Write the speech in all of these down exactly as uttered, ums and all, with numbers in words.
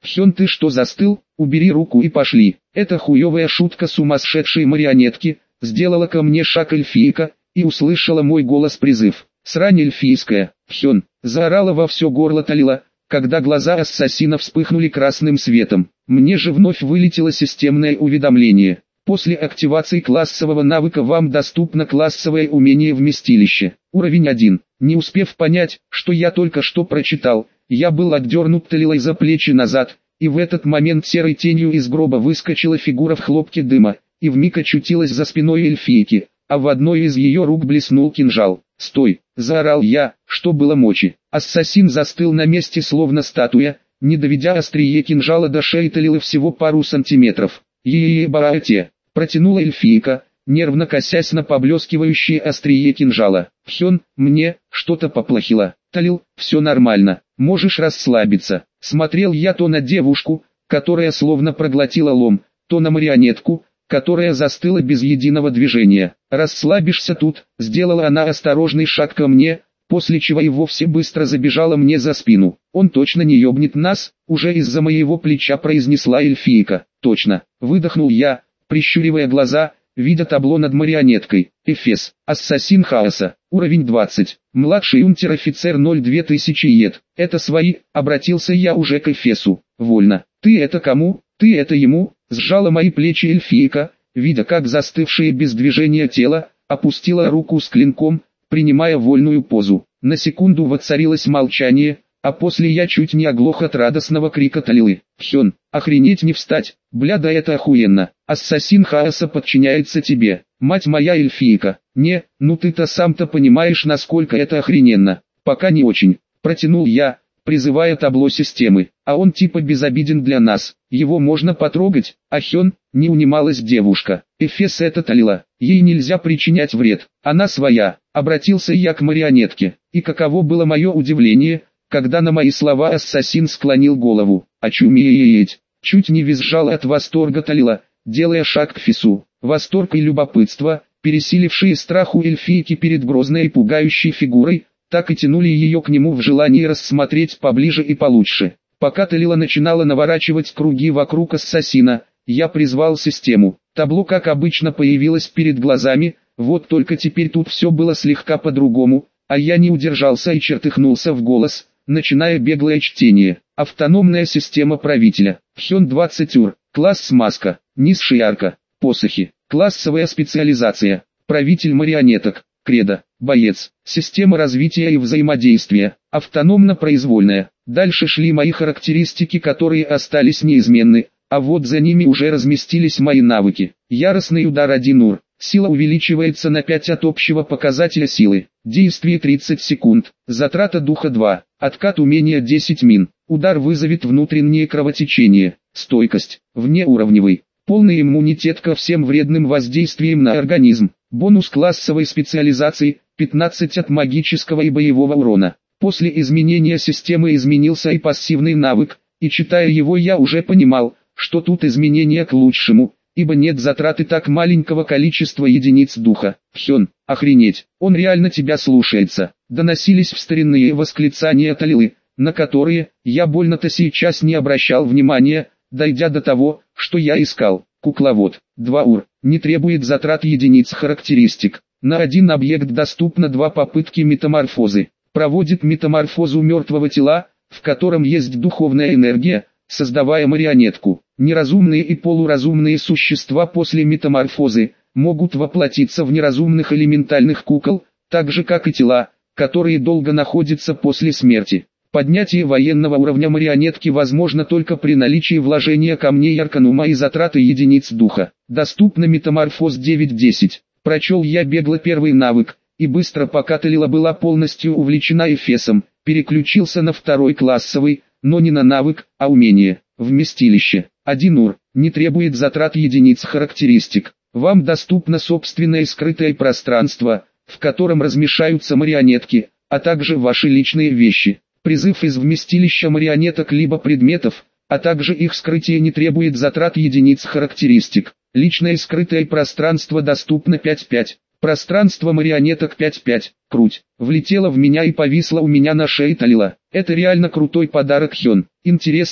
Хён, ты что застыл? Убери руку и пошли. Это хуевая шутка сумасшедшей марионетки. Сделала ко мне шаг эльфийка и услышала мой голос призыв. Срань эльфийская, Хён, заорала во все горло Талила, когда глаза ассасина вспыхнули красным светом. Мне же вновь вылетело системное уведомление. После активации классового навыка вам доступно классовое умение вместилище. Уровень один. Не успев понять, что я только что прочитал, я был отдернут Талилой за плечи назад, и в этот момент серой тенью из гроба выскочила фигура в хлопке дыма, и вмиг очутилась за спиной эльфийки, а в одной из ее рук блеснул кинжал. «Стой!» – заорал я, что было мочи. Ассасин застыл на месте словно статуя, не доведя острие кинжала до шеи Талилы всего пару сантиметров. «Е-е-е-баате!» – протянула эльфийка, нервно косясь на поблескивающее острие кинжала. «Хён, мне что-то поплохело. Талил, все нормально, можешь расслабиться». Смотрел я то на девушку, которая словно проглотила лом, то на марионетку, которая застыла без единого движения. «Расслабишься тут», — сделала она осторожный шаг ко мне, после чего и вовсе быстро забежала мне за спину. «Он точно не ёбнет нас», — уже из-за моего плеча произнесла эльфийка. «Точно», — выдохнул я, прищуривая глаза, видя табло над марионеткой. Эфес, ассасин хаоса, уровень двадцать, младший унтер-офицер ноль две тысячи ед. Это свои, обратился я уже к Эфесу. Вольно. Ты это кому? Ты это ему? Сжала мои плечи эльфийка, видя как застывшее без движения тело, опустила руку с клинком, принимая вольную позу. На секунду воцарилось молчание, а после я чуть не оглох от радостного крика Талилы. «Хён, охренеть не встать, бля, да это охуенно, ассасин хаоса подчиняется тебе, мать моя эльфийка». «Не, ну ты-то сам-то понимаешь, насколько это охрененно». «Пока не очень», протянул я, призывая табло системы. «А он типа безобиден для нас, его можно потрогать». «А Хён?» — не унималась девушка. «Эфес это Талила, ей нельзя причинять вред, она своя». Обратился я к марионетке, и каково было мое удивление, когда на мои слова ассасин склонил голову. «Очумееть!» Чуть не визжала от восторга Талила, делая шаг к Фесу. Восторг и любопытство, пересилившие страх у эльфийки перед грозной и пугающей фигурой, так и тянули ее к нему в желании рассмотреть поближе и получше. Пока Талила начинала наворачивать круги вокруг ассасина, я призвал систему. Табло как обычно появилось перед глазами, вот только теперь тут все было слегка по-другому, а я не удержался и чертыхнулся в голос, начиная беглое чтение. Автономная система правителя. Хён двадцать ур. Класс маска. Низшая арка. Посохи. Классовая специализация. Правитель марионеток. Кредо. Боец. Система развития и взаимодействия. Автономно-произвольная. Дальше шли мои характеристики, которые остались неизменны, а вот за ними уже разместились мои навыки. Яростный удар один ур. Сила увеличивается на пять от общего показателя силы. Действие тридцать секунд. Затрата духа два. Откат умения десять мин. Удар вызовет внутреннее кровотечение. Стойкость. Внеуровневый. Полный иммунитет ко всем вредным воздействиям на организм. Бонус классовой специализации. пятнадцать от магического и боевого урона. После изменения системы изменился и пассивный навык, и читая его я уже понимал, что тут изменения к лучшему, ибо нет затраты так маленького количества единиц духа. «Хён, охренеть, он реально тебя слушается», доносились вставленные восклицания Талилы, на которые я больно-то сейчас не обращал внимания, дойдя до того, что я искал. Кукловод. два ур. Не требует затрат единиц характеристик. На один объект доступно два попытки метаморфозы. Проводит метаморфозу мертвого тела, в котором есть духовная энергия, создавая марионетку. Неразумные и полуразумные существа после метаморфозы могут воплотиться в неразумных элементальных кукол, так же как и тела, которые долго находятся после смерти. Поднятие военного уровня марионетки возможно только при наличии вложения камней арканума и затраты единиц духа. Доступно метаморфоз девять десять. Прочел я бегло первый навык, и быстро пока Талила была полностью увлечена Эфесом, переключился на второй классовый, но не на навык, а умение. Вместилище. один ур. Не требует затрат единиц характеристик. Вам доступно собственное скрытое пространство, в котором размещаются марионетки, а также ваши личные вещи. Призыв из вместилища марионеток либо предметов, а также их скрытие не требует затрат единиц характеристик. Личное скрытое пространство доступно пять пять. Пространство марионеток пять пять. Круть. Влетела в меня и повисла у меня на шее Талила. Это реально крутой подарок Хён. Интересно,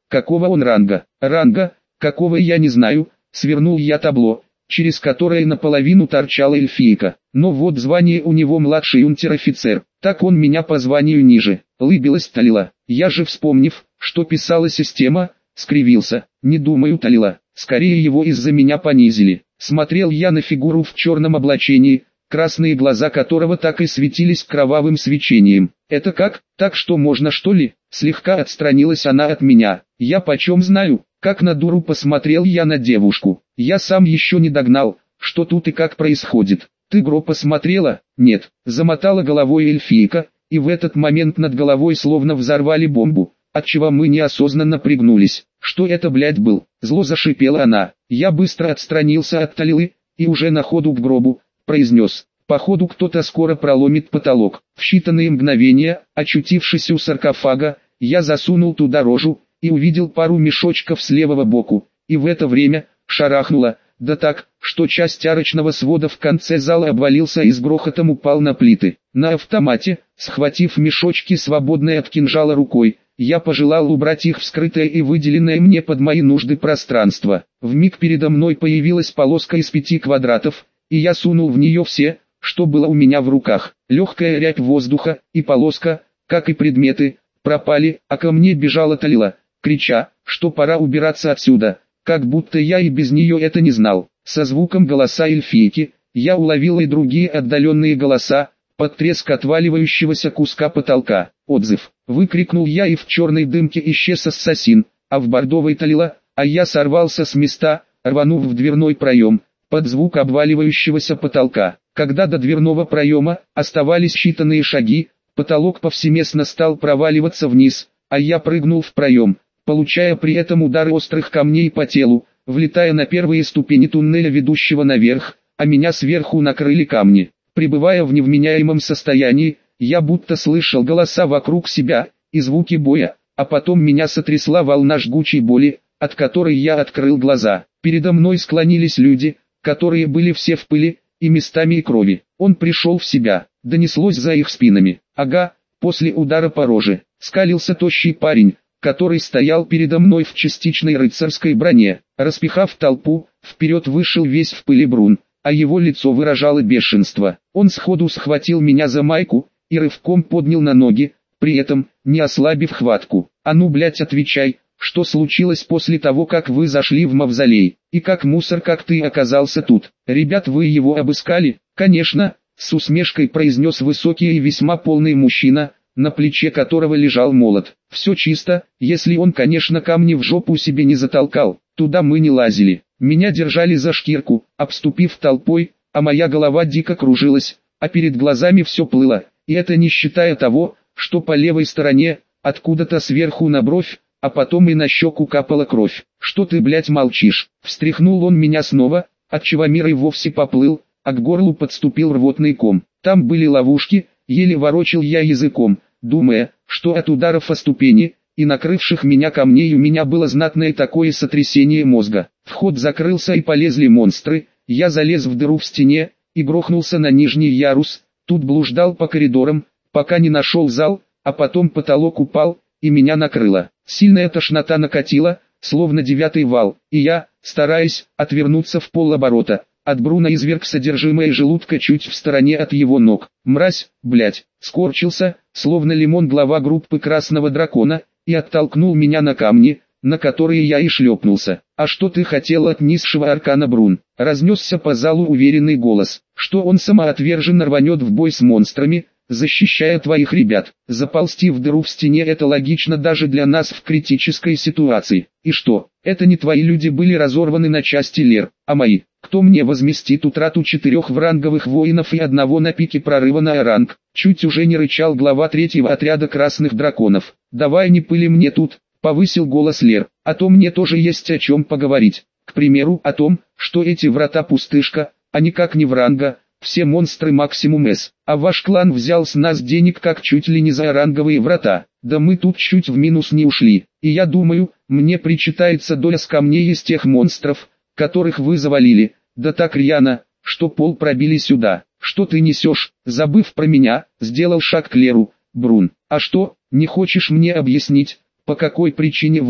Какого он ранга? Ранга, какого я не знаю. Свернул я табло, через которое наполовину торчала эльфийка. Но вот звание у него младший унтер-офицер. Так он меня по званию ниже. Лыбилась Талила. Я же, вспомнив, что писала система, скривился. Не думаю, Талила. Скорее его из-за меня понизили. Смотрел я на фигуру в черном облачении, красные глаза которого так и светились кровавым свечением. Это как? Так что можно, что ли? Слегка отстранилась она от меня. Я почем знаю? Как на дуру посмотрел я на девушку. Я сам еще не догнал, что тут и как происходит. Ты Гро посмотрела? Нет. Замотала головой эльфийка, и в этот момент над головой словно взорвали бомбу, отчего мы неосознанно пригнулись. Что это, блядь, был? Зло зашипела она. Я быстро отстранился от Талилы, и уже на ходу к гробу, произнес. Походу кто-то скоро проломит потолок. В считанные мгновения, очутившись у саркофага, я засунул туда рожу, и увидел пару мешочков с левого боку, и в это время шарахнуло, да так, что часть арочного свода в конце зала обвалился и с грохотом упал на плиты. На автомате, схватив мешочки свободной от кинжала рукой, я пожелал убрать их в скрытое и выделенное мне под мои нужды пространство. Вмиг передо мной появилась полоска из пяти квадратов, и я сунул в нее все, что было у меня в руках. Легкая рябь воздуха, и полоска, как и предметы, пропали, а ко мне бежала Талила, крича, что пора убираться отсюда, как будто я и без нее это не знал. Со звуком голоса эльфийки, я уловил и другие отдаленные голоса, под треск отваливающегося куска потолка. Отзыв. Выкрикнул я, и в черной дымке исчез ассасин, а в бордовой Талила, а я сорвался с места, рванув в дверной проем, под звук обваливающегося потолка. Когда до дверного проема оставались считанные шаги, потолок повсеместно стал проваливаться вниз, а я прыгнул в проем, получая при этом удары острых камней по телу, влетая на первые ступени туннеля, ведущего наверх, а меня сверху накрыли камни. Пребывая в невменяемом состоянии, я будто слышал голоса вокруг себя и звуки боя, а потом меня сотрясла волна жгучей боли, от которой я открыл глаза. Передо мной склонились люди, которые были все в пыли и местами и крови. Он пришел в себя, донеслось за их спинами. Ага, после удара по роже, скалился тощий парень, который стоял передо мной в частичной рыцарской броне. Распихав толпу, вперед вышел весь в пыли Брун, а его лицо выражало бешенство. Он сходу схватил меня за майку и рывком поднял на ноги, при этом не ослабив хватку. А ну, блять, отвечай, что случилось после того, как вы зашли в мавзолей, и как мусор, как ты оказался тут? Ребят, вы его обыскали? Конечно, с усмешкой произнес высокий и весьма полный мужчина, на плече которого лежал молот. Все чисто, если он, конечно, камни в жопу себе не затолкал. Туда мы не лазили. Меня держали за шкирку, обступив толпой, а моя голова дико кружилась, а перед глазами все плыло, и это не считая того, что по левой стороне, откуда-то сверху на бровь, а потом и на щеку капала кровь. «Что ты, блядь, молчишь?» Встряхнул он меня снова, отчего мир и вовсе поплыл, а к горлу подступил рвотный ком. Там были ловушки, еле ворочил я языком, думая, что от ударов о ступени и накрывших меня камней у меня было знатное такое сотрясение мозга. Вход закрылся и полезли монстры, я залез в дыру в стене и грохнулся на нижний ярус, тут блуждал по коридорам, пока не нашел зал, а потом потолок упал, и меня накрыло. Сильная тошнота накатила, словно девятый вал, и я, стараясь отвернуться в полоборота, от Бруна изверг содержимое желудка чуть в стороне от его ног. Мразь, блять, скорчился, словно лимон глава группы Красного Дракона, и оттолкнул меня на камни, на которые я и шлепнулся. «А что ты хотел от низшего аркана, Брун?» Разнесся по залу уверенный голос, что он самоотверженно рванет в бой с монстрами, защищая твоих ребят. Заползти в дыру в стене — это логично даже для нас в критической ситуации. И что, это не твои люди были разорваны на части, Лер, а мои? Кто мне возместит утрату четырех вранговых воинов и одного на пике прорыва на А-ранг? Чуть уже не рычал глава третьего отряда красных драконов. «Давай не пыли мне тут», — повысил голос Лер, — «а то мне тоже есть о чем поговорить. К примеру, о том, что эти врата пустышка, а никак не вранга, все монстры максимум С, а ваш клан взял с нас денег как чуть ли не за ранговые врата. Да мы тут чуть в минус не ушли, и я думаю, мне причитается доля с камней из тех монстров, которых вы завалили, да так рьяно, что пол пробили сюда. Что ты несешь?» Забыв про меня, сделал шаг к Леру. «Брун, а что, не хочешь мне объяснить, по какой причине вы,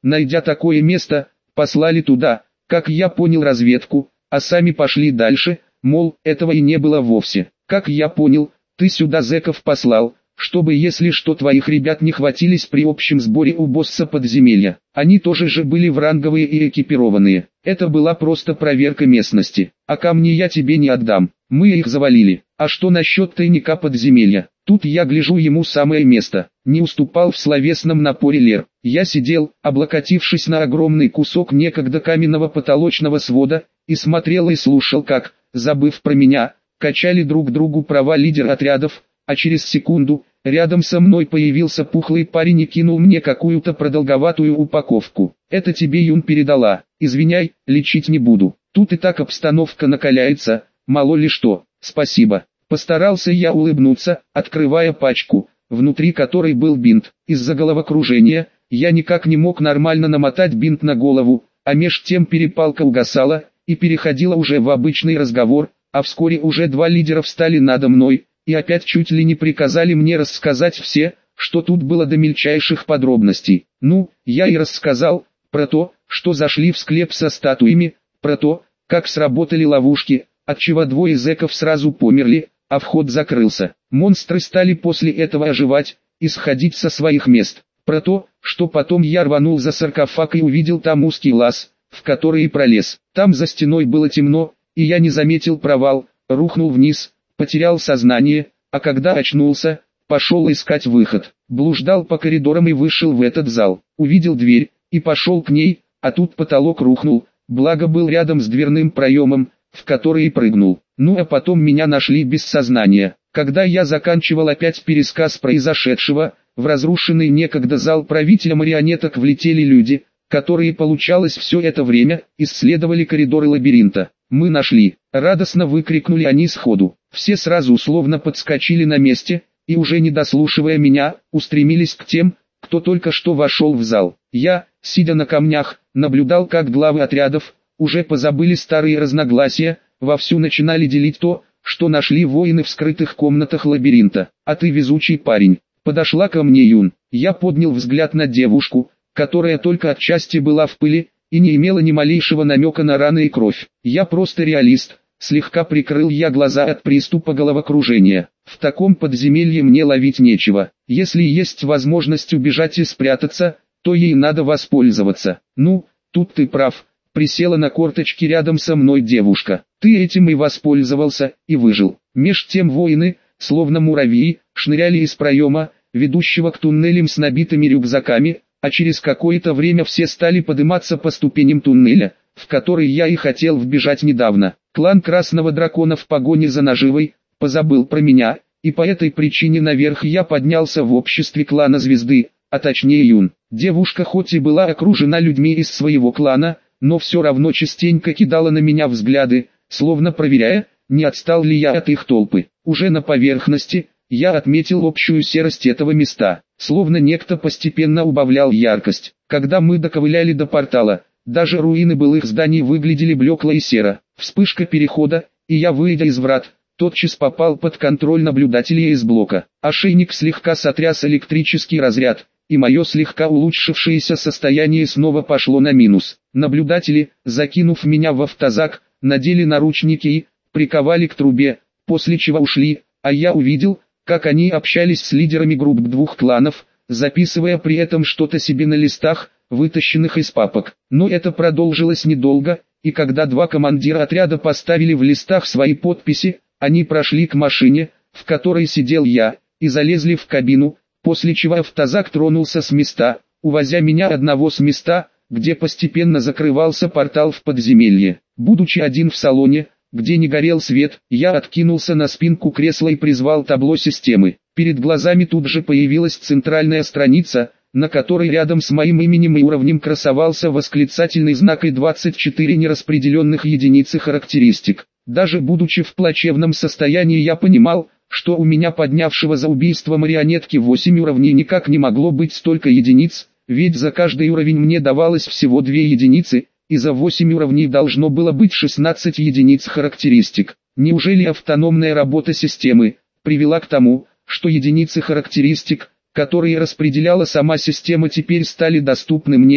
найдя такое место, послали туда, как я понял, разведку, а сами пошли дальше, мол, этого и не было вовсе. Как я понял, ты сюда зэков послал, чтобы если что твоих ребят не хватились при общем сборе у босса подземелья. Они тоже же были вранговые и экипированные. Это была просто проверка местности. А камни я тебе не отдам, мы их завалили. А что насчет тайника подземелья? Тут я гляжу, ему самое место. Не уступал в словесном напоре Лер. Я сидел, облокотившись на огромный кусок некогда каменного потолочного свода, и смотрел и слушал, как, забыв про меня, качали друг другу права лидер отрядов, а через секунду, рядом со мной появился пухлый парень и кинул мне какую-то продолговатую упаковку. «Это тебе Юн передала, извиняй, лечить не буду, тут и так обстановка накаляется, мало ли что, спасибо». Постарался я улыбнуться, открывая пачку, внутри которой был бинт. Из-за головокружения, я никак не мог нормально намотать бинт на голову, а меж тем перепалка угасала, и переходила уже в обычный разговор, а вскоре уже два лидера встали надо мной, и опять чуть ли не приказали мне рассказать все, что тут было до мельчайших подробностей. Ну, я и рассказал, про то, что зашли в склеп со статуями, про то, как сработали ловушки, отчего двое зэков сразу померли, а вход закрылся. Монстры стали после этого оживать и сходить со своих мест. Про то, что потом я рванул за саркофаг и увидел там узкий лаз, в который и пролез. Там за стеной было темно, и я не заметил провал, рухнул вниз, потерял сознание, а когда очнулся, пошел искать выход. Блуждал по коридорам и вышел в этот зал. Увидел дверь, и пошел к ней, а тут потолок рухнул, благо был рядом с дверным проемом, в который и прыгнул. Ну а потом меня нашли без сознания. Когда я заканчивал опять пересказ произошедшего, в разрушенный некогда зал правителя марионеток влетели люди, которые, получалось, все это время исследовали коридоры лабиринта. «Мы нашли!» — радостно выкрикнули они сходу. Все сразу условно подскочили на месте, и уже не дослушивая меня, устремились к тем, кто только что вошел в зал. Я, сидя на камнях, наблюдал, как главы отрядов, уже позабыли старые разногласия, вовсю начинали делить то, что нашли воины в скрытых комнатах лабиринта. «А ты везучий парень!» Подошла ко мне Юн. Я поднял взгляд на девушку, которая только отчасти была в пыли, и не имела ни малейшего намека на раны и кровь. «Я просто реалист», слегка прикрыл я глаза от приступа головокружения. «В таком подземелье мне ловить нечего. Если есть возможность убежать и спрятаться, то ей надо воспользоваться». «Ну, тут ты прав». Присела на корточки рядом со мной девушка. «Ты этим и воспользовался, и выжил». Меж тем воины, словно муравьи, шныряли из проема, ведущего к туннелям с набитыми рюкзаками, а через какое-то время все стали подниматься по ступеням туннеля, в который я и хотел вбежать недавно. Клан Красного Дракона в погоне за наживой позабыл про меня, и по этой причине наверх я поднялся в обществе клана Звезды, а точнее Юн. Девушка хоть и была окружена людьми из своего клана, но все равно частенько кидала на меня взгляды, словно проверяя, не отстал ли я от их толпы. Уже на поверхности, я отметил общую серость этого места, словно некто постепенно убавлял яркость. Когда мы доковыляли до портала, даже руины былых зданий выглядели блекло и серо. Вспышка перехода, и я, выйдя из врат, тотчас попал под контроль наблюдателей из блока. Ошейник слегка сотряс электрический разряд, и мое слегка улучшившееся состояние снова пошло на минус. Наблюдатели, закинув меня в автозак, надели наручники и приковали к трубе, после чего ушли, а я увидел, как они общались с лидерами групп двух кланов, записывая при этом что-то себе на листах, вытащенных из папок. Но это продолжилось недолго, и когда два командира отряда поставили в листах свои подписи, они прошли к машине, в которой сидел я, и залезли в кабину, после чего автозак тронулся с места, увозя меня одного с места, где постепенно закрывался портал в подземелье. Будучи один в салоне, где не горел свет, я откинулся на спинку кресла и призвал табло системы. Перед глазами тут же появилась центральная страница, на которой рядом с моим именем и уровнем красовался восклицательный знак и двадцать четыре нераспределенных единицы характеристик. Даже будучи в плачевном состоянии, я понимал, что у меня, поднявшего за убийство марионетки, восемь уровней, никак не могло быть столько единиц, ведь за каждый уровень мне давалось всего две единицы, и за восемь уровней должно было быть шестнадцать единиц характеристик. Неужели автономная работа системы привела к тому, что единицы характеристик, которые распределяла сама система, теперь стали доступны мне?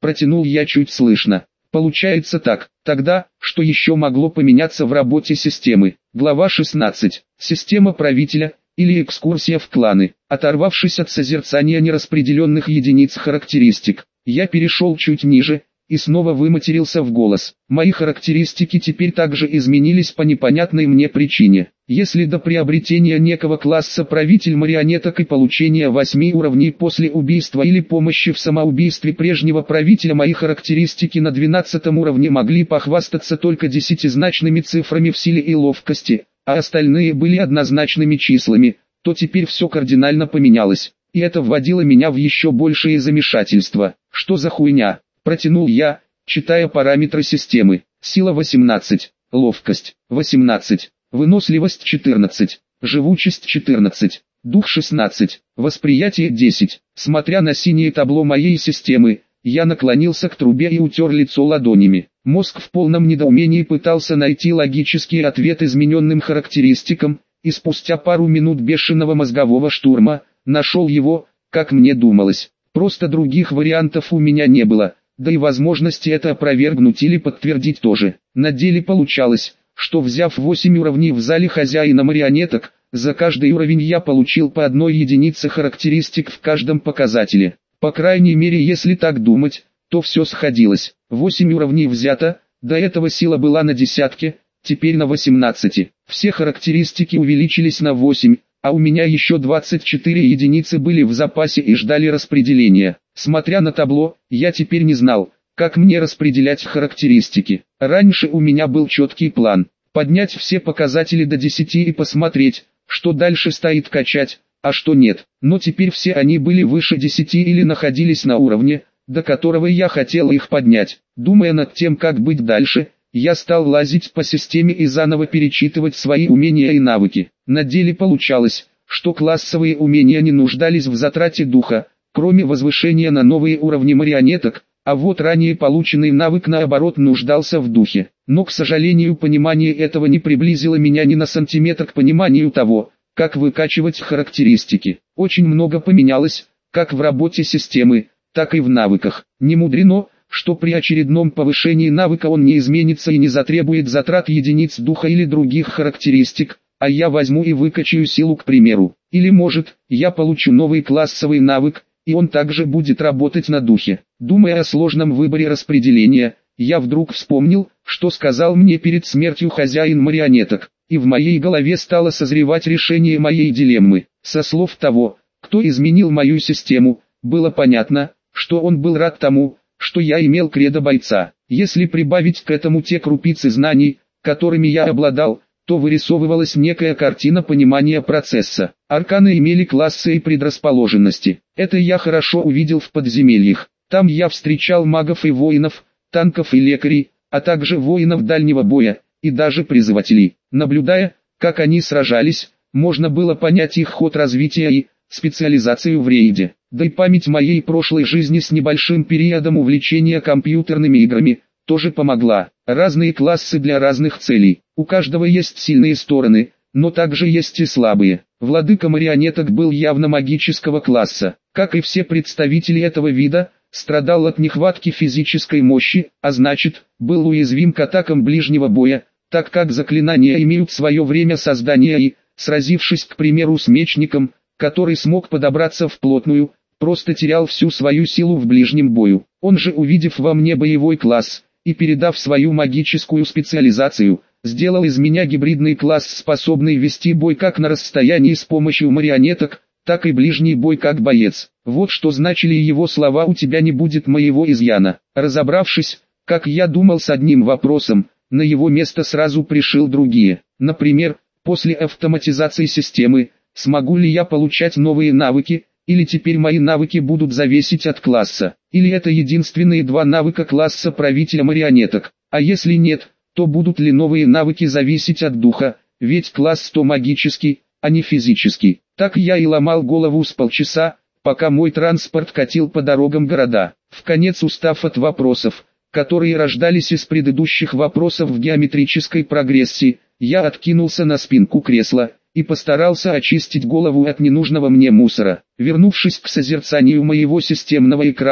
протянул я чуть слышно. Получается так, тогда, что еще могло поменяться в работе системы? Глава шестнадцать. Система правителя, или экскурсия в кланы. Оторвавшись от созерцания нераспределенных единиц характеристик, я перешел чуть ниже, и снова выматерился в голос. Мои характеристики теперь также изменились по непонятной мне причине. Если до приобретения некого класса правитель марионеток и получения восьми уровней после убийства или помощи в самоубийстве прежнего правителя мои характеристики на двенадцатом уровне могли похвастаться только десятизначными цифрами в силе и ловкости, а остальные были однозначными числами, то теперь все кардинально поменялось, и это вводило меня в еще большее замешательство. Что за хуйня? Протянул я, читая параметры системы. Сила восемнадцать, ловкость восемнадцать, выносливость четырнадцать, живучесть четырнадцать, дух шестнадцать, восприятие десять. Смотря на синее табло моей системы, я наклонился к трубе и утер лицо ладонями. Мозг в полном недоумении пытался найти логический ответ измененным характеристикам, и спустя пару минут бешеного мозгового штурма, нашел его, как мне думалось. Просто других вариантов у меня не было. Да и возможности это опровергнуть или подтвердить тоже. На деле получалось, что взяв восемь уровней в зале хозяина марионеток, за каждый уровень я получил по одной единице характеристик в каждом показателе. По крайней мере, если так думать, то все сходилось. восемь уровней взято, до этого сила была на десятке, теперь на восемнадцати. Все характеристики увеличились на восемь, а у меня еще двадцать четыре единицы были в запасе и ждали распределения. Смотря на табло, я теперь не знал, как мне распределять характеристики. Раньше у меня был четкий план: поднять все показатели до десяти и посмотреть, что дальше стоит качать, а что нет. Но теперь все они были выше десяти или находились на уровне, до которого я хотел их поднять. Думая над тем, как быть дальше, я стал лазить по системе и заново перечитывать свои умения и навыки. На деле получалось, что классовые умения не нуждались в затрате духа, кроме возвышения на новые уровни марионеток, а вот ранее полученный навык наоборот нуждался в духе. Но, к сожалению, понимание этого не приблизило меня ни на сантиметр к пониманию того, как выкачивать характеристики. Очень много поменялось, как в работе системы, так и в навыках. Не мудрено, что при очередном повышении навыка он не изменится и не затребует затрат единиц духа или других характеристик, а я возьму и выкачаю силу, к примеру. Или может, я получу новый классовый навык, и он также будет работать на духе. Думая о сложном выборе распределения, я вдруг вспомнил, что сказал мне перед смертью хозяин марионеток, и в моей голове стало созревать решение моей дилеммы. Со слов того, кто изменил мою систему, было понятно, что он был рад тому, что я имел кредо бойца. Если прибавить к этому те крупицы знаний, которыми я обладал, то вырисовывалась некая картина понимания процесса. Арканы имели классы и предрасположенности. Это я хорошо увидел в подземельях. Там я встречал магов и воинов, танков и лекарей, а также воинов дальнего боя, и даже призывателей. Наблюдая, как они сражались, можно было понять их ход развития и специализацию в рейде. Да и память моей прошлой жизни с небольшим периодом увлечения компьютерными играми тоже помогла. Разные классы для разных целей. У каждого есть сильные стороны, но также есть и слабые. Владыка марионеток был явно магического класса. Как и все представители этого вида, страдал от нехватки физической мощи, а значит, был уязвим к атакам ближнего боя, так как заклинания имеют свое время создания и, сразившись, к примеру, с мечником, который смог подобраться вплотную, просто терял всю свою силу в ближнем бою. Он же, увидев во мне боевой класс, и передав свою магическую специализацию, сделал из меня гибридный класс, способный вести бой как на расстоянии с помощью марионеток, так и ближний бой как боец. Вот что значили его слова: «У тебя не будет моего изъяна». Разобравшись, как я думал, с одним вопросом, на его место сразу пришил другие. Например, после автоматизации системы, смогу ли я получать новые навыки, или теперь мои навыки будут зависеть от класса, или это единственные два навыка класса правителя марионеток, а если нет, то будут ли новые навыки зависеть от духа, ведь класс то магический, а не физический. Так я и ломал голову с полчаса, пока мой транспорт катил по дорогам города. Вконец устав от вопросов, которые рождались из предыдущих вопросов в геометрической прогрессии, я откинулся на спинку кресла и постарался очистить голову от ненужного мне мусора. Вернувшись к созерцанию моего системного экрана,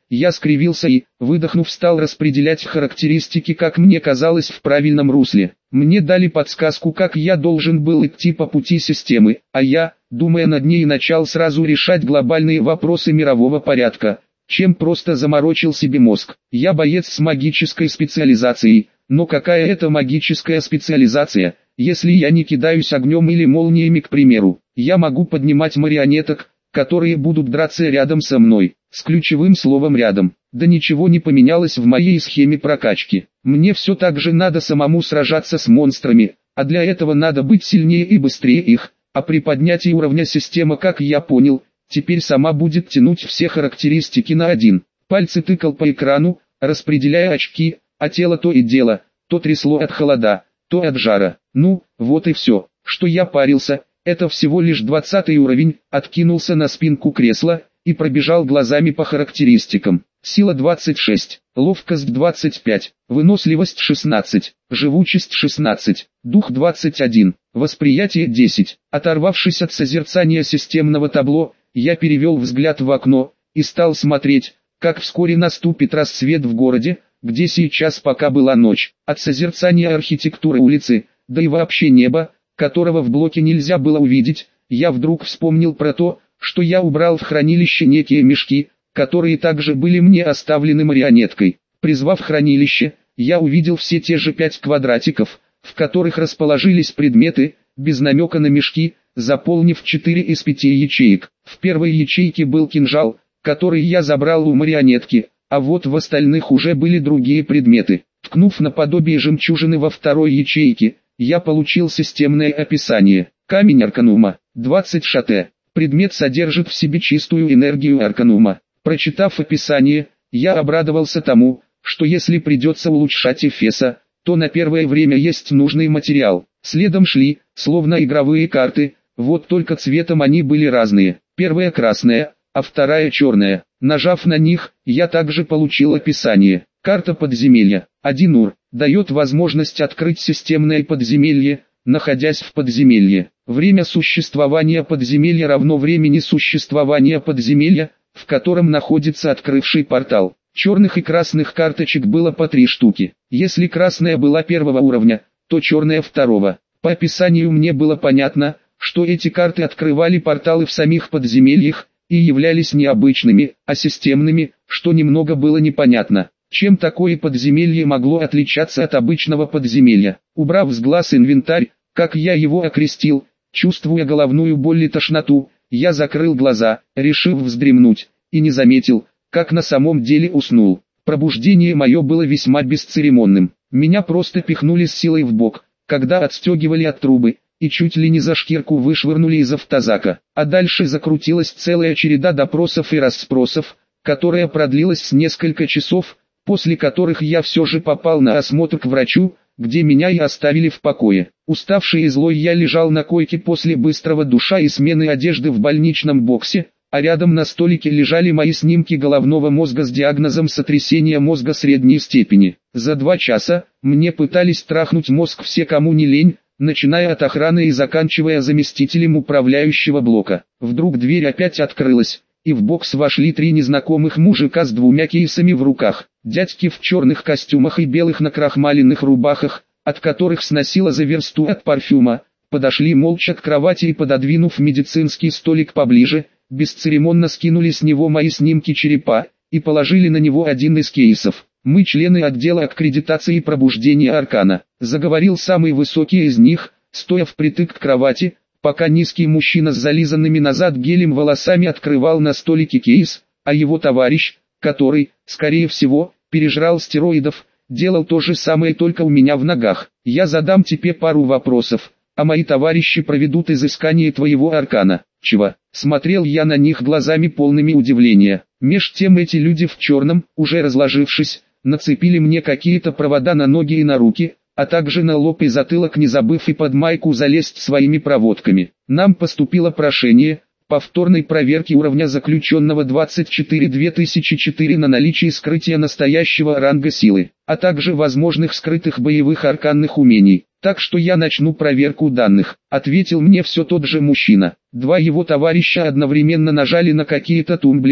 Я скривился и, выдохнув, стал распределять характеристики, как мне казалось, в правильном русле. Мне дали подсказку, как я должен был идти по пути системы, а я, думая над ней, начал сразу решать глобальные вопросы мирового порядка, чем просто заморочил себе мозг. Я боец с магической специализацией, но какая это магическая специализация, если я не кидаюсь огнем или молниями, к примеру? Я могу поднимать марионеток, которые будут драться рядом со мной, с ключевым словом «рядом». Да ничего не поменялось в моей схеме прокачки. Мне все так же надо самому сражаться с монстрами, а для этого надо быть сильнее и быстрее их, а при поднятии уровня система, как я понял, теперь сама будет тянуть все характеристики на один. Пальцы тыкал по экрану, распределяя очки, а тело то и дело, то трясло от холода, то от жара. Ну, вот и все, что я парился. Это всего лишь двадцатый уровень, откинулся на спинку кресла и пробежал глазами по характеристикам. Сила двадцать шесть, ловкость двадцать пять, выносливость шестнадцать, живучесть шестнадцать, дух двадцать один, восприятие десять. Оторвавшись от созерцания системного табло, я перевел взгляд в окно и стал смотреть, как вскоре наступит рассвет в городе, где сейчас пока была ночь. От созерцания архитектуры улицы, да и вообще неба, которого в блоке нельзя было увидеть, я вдруг вспомнил про то, что я убрал в хранилище некие мешки, которые также были мне оставлены марионеткой. Призвав хранилище, я увидел все те же пять квадратиков, в которых расположились предметы, без намека на мешки, заполнив четыре из пяти ячеек. В первой ячейке был кинжал, который я забрал у марионетки, а вот в остальных уже были другие предметы. Ткнув наподобие жемчужины во второй ячейке, я получил системное описание. Камень Арканума, двадцать шат. Предмет содержит в себе чистую энергию Арканума. Прочитав описание, я обрадовался тому, что если придется улучшать Эфеса, то на первое время есть нужный материал. Следом шли, словно игровые карты, вот только цветом они были разные. Первая красная, а вторая черная. Нажав на них, я также получил описание. Карта подземелья. один ур. Дает возможность открыть системное подземелье, находясь в подземелье. Время существования подземелья равно времени существования подземелья, в котором находится открывший портал. Черных и красных карточек было по три штуки. Если красная была первого уровня, то черная второго. По описанию мне было понятно, что эти карты открывали порталы в самих подземельях и являлись не обычными, а системными, что немного было непонятно. Чем такое подземелье могло отличаться от обычного подземелья? Убрав с глаз инвентарь, как я его окрестил, чувствуя головную боль и тошноту, я закрыл глаза, решив вздремнуть, и не заметил, как на самом деле уснул. Пробуждение мое было весьма бесцеремонным. Меня просто пихнули с силой в бок, когда отстегивали от трубы, и чуть ли не за шкирку вышвырнули из автозака. А дальше закрутилась целая череда допросов и расспросов, которая продлилась с несколько часов, после которых я все же попал на осмотр к врачу, где меня и оставили в покое. Уставший и злой я лежал на койке после быстрого душа и смены одежды в больничном боксе, а рядом на столике лежали мои снимки головного мозга с диагнозом сотрясения мозга средней степени. За два часа мне пытались трахнуть мозг все, кому не лень, начиная от охраны и заканчивая заместителем управляющего блока. Вдруг дверь опять открылась, и в бокс вошли три незнакомых мужика с двумя кейсами в руках. Дядьки в черных костюмах и белых накрахмаленных рубахах, от которых сносило за версту от парфюма, подошли молча к кровати и, пододвинув медицинский столик поближе, бесцеремонно скинули с него мои снимки черепа и положили на него один из кейсов. «Мы члены отдела аккредитации и пробуждения Аркана», — заговорил самый высокий из них, стоя впритык к кровати, пока низкий мужчина с зализанными назад гелем волосами открывал на столике кейс, а его товарищ, который, скорее всего, пережрал стероидов, делал то же самое, только у меня в ногах. «Я задам тебе пару вопросов, а мои товарищи проведут изыскание твоего аркана». «Чего?» Смотрел я на них глазами полными удивления. Меж тем эти люди в черном, уже разложившись, нацепили мне какие-то провода на ноги и на руки, а также на лоб и затылок, не забыв и под майку залезть своими проводками. Нам поступило прошение повторной проверки уровня заключенного двадцать четыре две тысячи четыре на наличие скрытия настоящего ранга силы, а также возможных скрытых боевых арканных умений. «Так что я начну проверку данных», — ответил мне все тот же мужчина. Два его товарища одновременно нажали на какие-то тумблеры,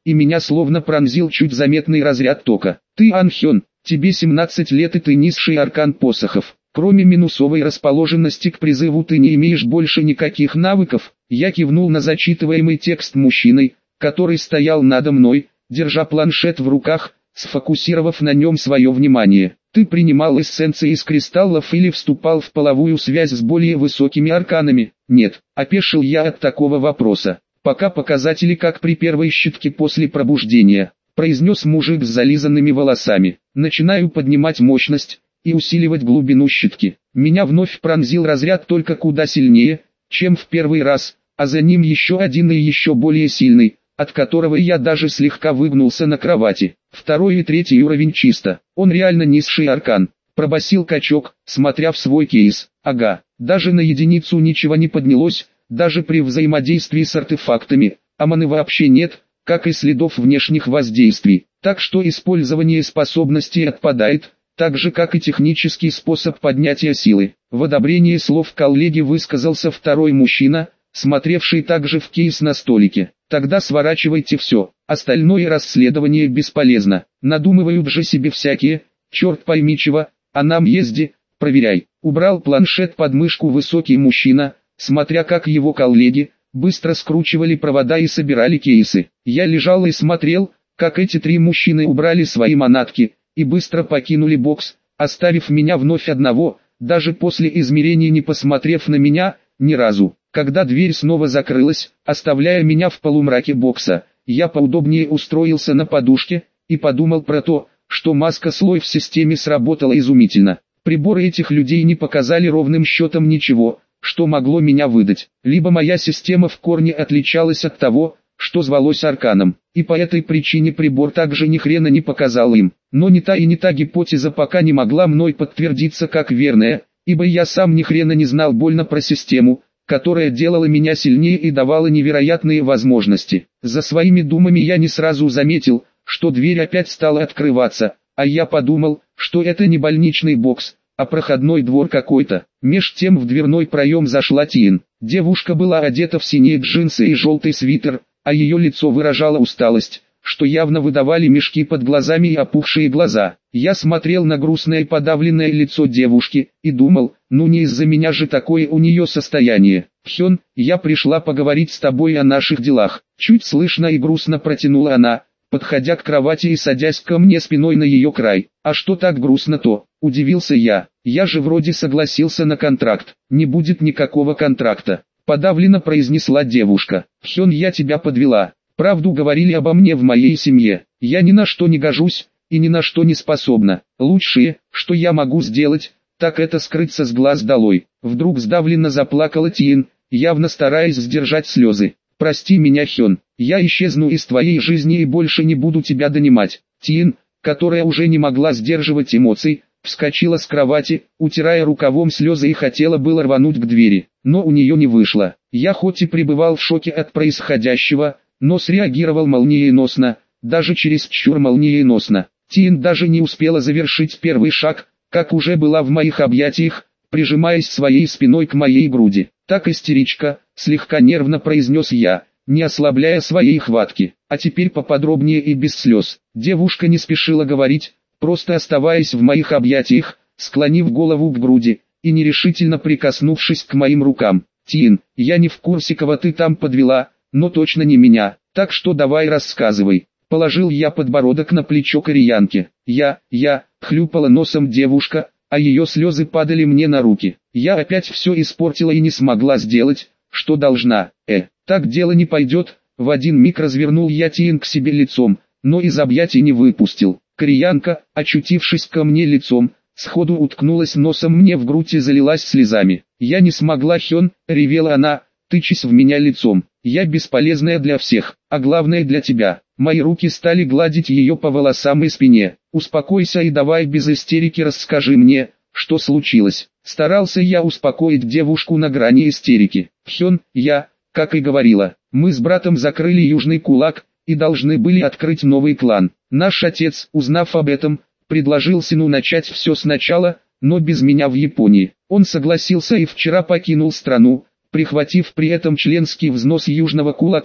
и меня словно пронзил чуть заметный разряд тока. Ты Анхён, тебе семнадцать лет и ты низший аркан посохов. Кроме минусовой расположенности к призыву ты не имеешь больше никаких навыков. Я кивнул на зачитываемый текст мужчиной, который стоял надо мной, держа планшет в руках, сфокусировав на нем свое внимание. Ты принимал эссенции из кристаллов или вступал в половую связь с более высокими арканами? Нет, опешил я от такого вопроса. Пока показатели как при первой щитке после пробуждения, произнес мужик с зализанными волосами. Начинаю поднимать мощность и усиливать глубину щитки. Меня вновь пронзил разряд только куда сильнее, чем в первый раз, а за ним еще один и еще более сильный, от которого я даже слегка выгнулся на кровати. Второй и третий уровень чисто, он реально низший аркан, пробасил качок, смотря в свой кейс. Ага, даже на единицу ничего не поднялось, даже при взаимодействии с артефактами, а маны вообще нет, как и следов внешних воздействий, так что использование способностей отпадает, так же как и технический способ поднятия силы. В одобрении слов коллеги высказался второй мужчина, смотревший также в кейс на столике. Тогда сворачивайте все, остальное расследование бесполезно, надумывают же себе всякие, черт пойми чего, а нам езди, проверяй. Убрал планшет под мышку высокий мужчина, смотря как его коллеги, быстро скручивали провода и собирали кейсы. Я лежал и смотрел, как эти три мужчины убрали свои манатки, и быстро покинули бокс, оставив меня вновь одного, даже после измерений не посмотрев на меня, ни разу. Когда дверь снова закрылась, оставляя меня в полумраке бокса, я поудобнее устроился на подушке, и подумал про то, что маска-слой в системе сработала изумительно. Приборы этих людей не показали ровным счетом ничего, что могло меня выдать. Либо моя система в корне отличалась от того, что звалось арканом, и по этой причине прибор также ни хрена не показал им. Но ни та и ни та гипотеза пока не могла мной подтвердиться как верная, ибо я сам ни хрена не знал больно про систему, которая делала меня сильнее и давала невероятные возможности. За своими думами я не сразу заметил, что дверь опять стала открываться, а я подумал, что это не больничный бокс, а проходной двор какой-то. Меж тем в дверной проем зашла Тин. Девушка была одета в синие джинсы и желтый свитер, а ее лицо выражало усталость, что явно выдавали мешки под глазами и опухшие глаза. Я смотрел на грустное и подавленное лицо девушки, и думал, ну не из-за меня же такое у нее состояние. Хён, я пришла поговорить с тобой о наших делах. Чуть слышно и грустно протянула она, подходя к кровати и садясь ко мне спиной на ее край. А что так грустно-то? Удивился я. Я же вроде согласился на контракт. Не будет никакого контракта. Подавленно произнесла девушка. Хён, я тебя подвела. Правду говорили обо мне в моей семье. Я ни на что не гожусь, и ни на что не способна. Лучшее, что я могу сделать, так это скрыться с глаз долой. Вдруг сдавленно заплакала Тин, явно стараясь сдержать слезы. Прости меня, Хён, я исчезну из твоей жизни и больше не буду тебя донимать. Тин, которая уже не могла сдерживать эмоций, вскочила с кровати, утирая рукавом слезы и хотела было рвануть к двери, но у нее не вышло. Я хоть и пребывал в шоке от происходящего, но среагировал молниеносно, даже чересчур молниеносно. Тин даже не успела завершить первый шаг, как уже была в моих объятиях, прижимаясь своей спиной к моей груди. «Так, истеричка», — слегка нервно произнес я, не ослабляя своей хватки. А теперь поподробнее и без слез. Девушка не спешила говорить, просто оставаясь в моих объятиях, склонив голову к груди, и нерешительно прикоснувшись к моим рукам. «Тин, я не в курсе, кого ты там подвела, но точно не меня, так что давай рассказывай». Положил я подбородок на плечо кореянки. Я, я, хлюпала носом девушка, а ее слезы падали мне на руки. Я опять все испортила и не смогла сделать, что должна. Э, так дело не пойдет. В один миг развернул я Тин к себе лицом, но из объятий не выпустил. Кореянка, очутившись ко мне лицом, сходу уткнулась носом мне в грудь и залилась слезами. Я не смогла, Хён, ревела она, тычась в меня лицом. Я бесполезная для всех, а главное для тебя. Мои руки стали гладить ее по волосам и спине. Успокойся и давай без истерики расскажи мне, что случилось. Старался я успокоить девушку на грани истерики. Хён, я, как и говорила, мы с братом закрыли Южный Кулак, и должны были открыть новый клан. Наш отец, узнав об этом, предложил сыну начать все сначала, но без меня в Японии. Он согласился и вчера покинул страну, прихватив при этом членский взнос Южного Кулака,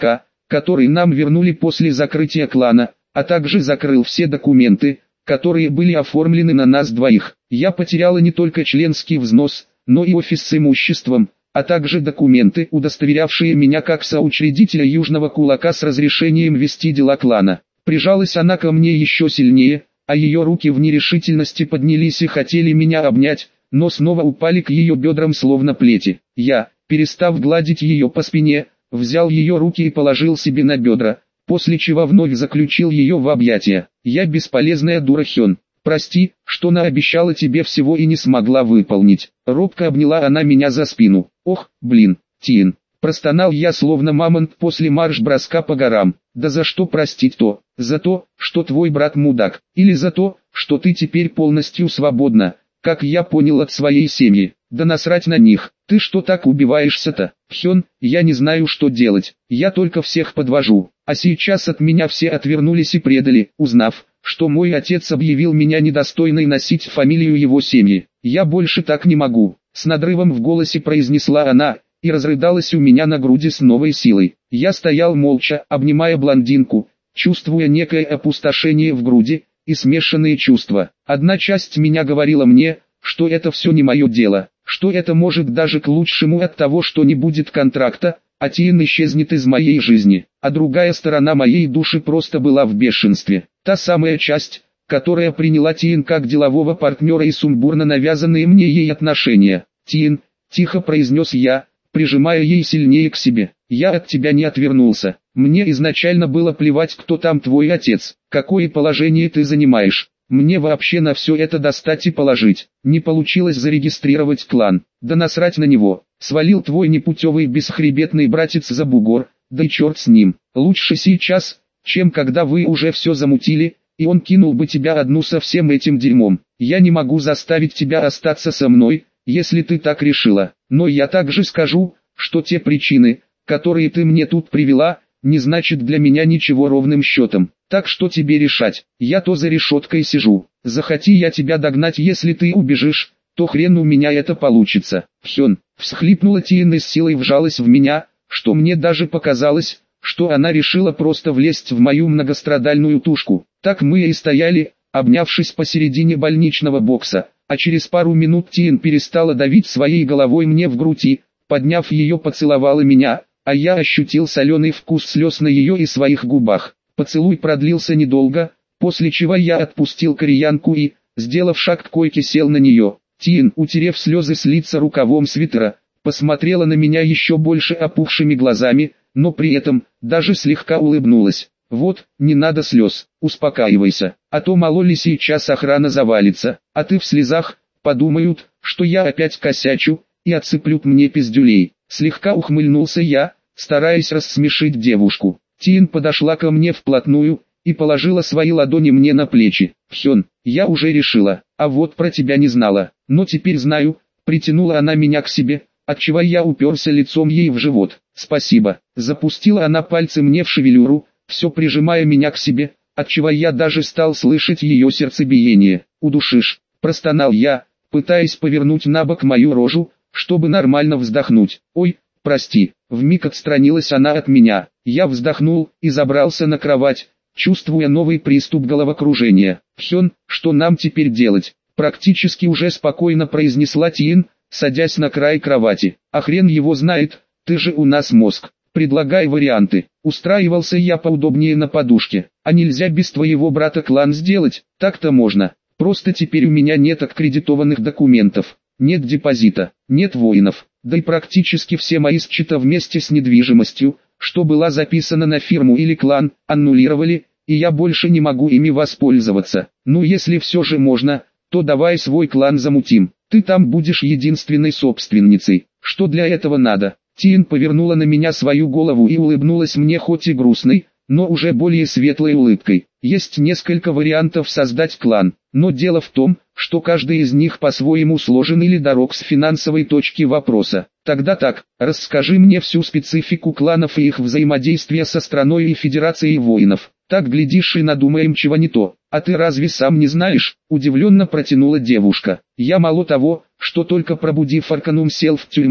который нам вернули после закрытия клана, а также закрыл все документы, которые были оформлены на нас двоих. Я потеряла не только членский взнос, но и офис с имуществом, а также документы, удостоверявшие меня как соучредителя Южного Кулака с разрешением вести дела клана. Прижалась она ко мне еще сильнее, а ее руки в нерешительности поднялись и хотели меня обнять, но снова упали к ее бедрам словно плети. Я, перестав гладить ее по спине, взял ее руки и положил себе на бедра, после чего вновь заключил ее в объятия. «Я бесполезная дура, Хён. Прости, что наобещала тебе всего и не смогла выполнить». Робко обняла она меня за спину. «Ох, блин, Тин». Простонал я словно мамонт после марш-броска по горам. «Да за что простить-то? За то, что твой брат мудак? Или за то, что ты теперь полностью свободна, как я понял от своей семьи? Да насрать на них. Ты что так убиваешься-то? Хён, я не знаю, что делать. Я только всех подвожу. А сейчас от меня все отвернулись и предали, узнав, что мой отец объявил меня недостойной носить фамилию его семьи. Я больше так не могу». С надрывом в голосе произнесла она, и разрыдалась у меня на груди с новой силой. Я стоял молча, обнимая блондинку, чувствуя некое опустошение в груди и смешанные чувства. Одна часть меня говорила мне, что это все не мое дело, что это может даже к лучшему от того, что не будет контракта, а Тиен исчезнет из моей жизни. А другая сторона моей души просто была в бешенстве. Та самая часть, которая приняла Тиен как делового партнера и сумбурно навязанные мне ей отношения. «Тиен», — тихо произнес я, прижимая ей сильнее к себе, — «я от тебя не отвернулся. Мне изначально было плевать, кто там твой отец, какое положение ты занимаешь. Мне вообще на все это достать и положить. Не получилось зарегистрировать клан. Да насрать на него. Свалил твой непутевый бесхребетный братец за бугор, да и черт с ним. Лучше сейчас, чем когда вы уже все замутили, и он кинул бы тебя одну со всем этим дерьмом. Я не могу заставить тебя остаться со мной, если ты так решила. Но я также скажу, что те причины, которые ты мне тут привела, не значит для меня ничего ровным счетом. Так что тебе решать. Я то за решеткой сижу. Захоти я тебя догнать, если ты убежишь, то хрен у меня это получится». «Хён», — всхлипнула Тиен и с силой вжалась в меня, что мне даже показалось, что она решила просто влезть в мою многострадальную тушку. Так мы и стояли, обнявшись посередине больничного бокса, а через пару минут Тиен перестала давить своей головой мне в грудь и, подняв ее, поцеловала меня, а я ощутил соленый вкус слез на ее и своих губах. Поцелуй продлился недолго, после чего я отпустил кореянку и, сделав шаг к койке, сел на нее. Тиен, утерев слезы с лица рукавом свитера, посмотрела на меня еще больше опухшими глазами, но при этом, даже слегка улыбнулась. «Вот, не надо слез, успокаивайся, а то мало ли сейчас охрана завалится, а ты в слезах, подумают, что я опять косячу, и отсыплют мне пиздюлей». Слегка ухмыльнулся я, стараясь рассмешить девушку. Тиен подошла ко мне вплотную и положила свои ладони мне на плечи. «Хён, я уже решила, а вот про тебя не знала, но теперь знаю». Притянула она меня к себе, отчего я уперся лицом ей в живот. «Спасибо». Запустила она пальцы мне в шевелюру, все прижимая меня к себе, отчего я даже стал слышать ее сердцебиение. «Удушишь», — простонал я, пытаясь повернуть на бок мою рожу, чтобы нормально вздохнуть. «Ой, прости». Вмиг отстранилась она от меня. Я вздохнул и забрался на кровать, чувствуя новый приступ головокружения. «Хён, что нам теперь делать?» Практически уже спокойно произнесла Тиен, садясь на край кровати. «А хрен его знает, ты же у нас мозг. Предлагай варианты». Устраивался я поудобнее на подушке. «А нельзя без твоего брата клан сделать?» «Так-то можно. Просто теперь у меня нет аккредитованных документов, нет депозита, нет воинов, да и практически все мои счета вместе с недвижимостью, что была записана на фирму или клан, аннулировали, и я больше не могу ими воспользоваться. Ну если все же можно, то давай свой клан замутим. Ты там будешь единственной собственницей. Что для этого надо?» Тиен повернула на меня свою голову и улыбнулась мне хоть и грустной, но уже более светлой улыбкой. «Есть несколько вариантов создать клан, но дело в том, что каждый из них по-своему сложен или дорог с финансовой точки вопроса. Тогда так, расскажи мне всю специфику кланов и их взаимодействия со страной и федерацией воинов. Так глядишь и надумаем чего не то. А ты разве сам не знаешь?» Удивленно протянула девушка. «Я мало того, что только пробудив Арканум сел в тюрьму,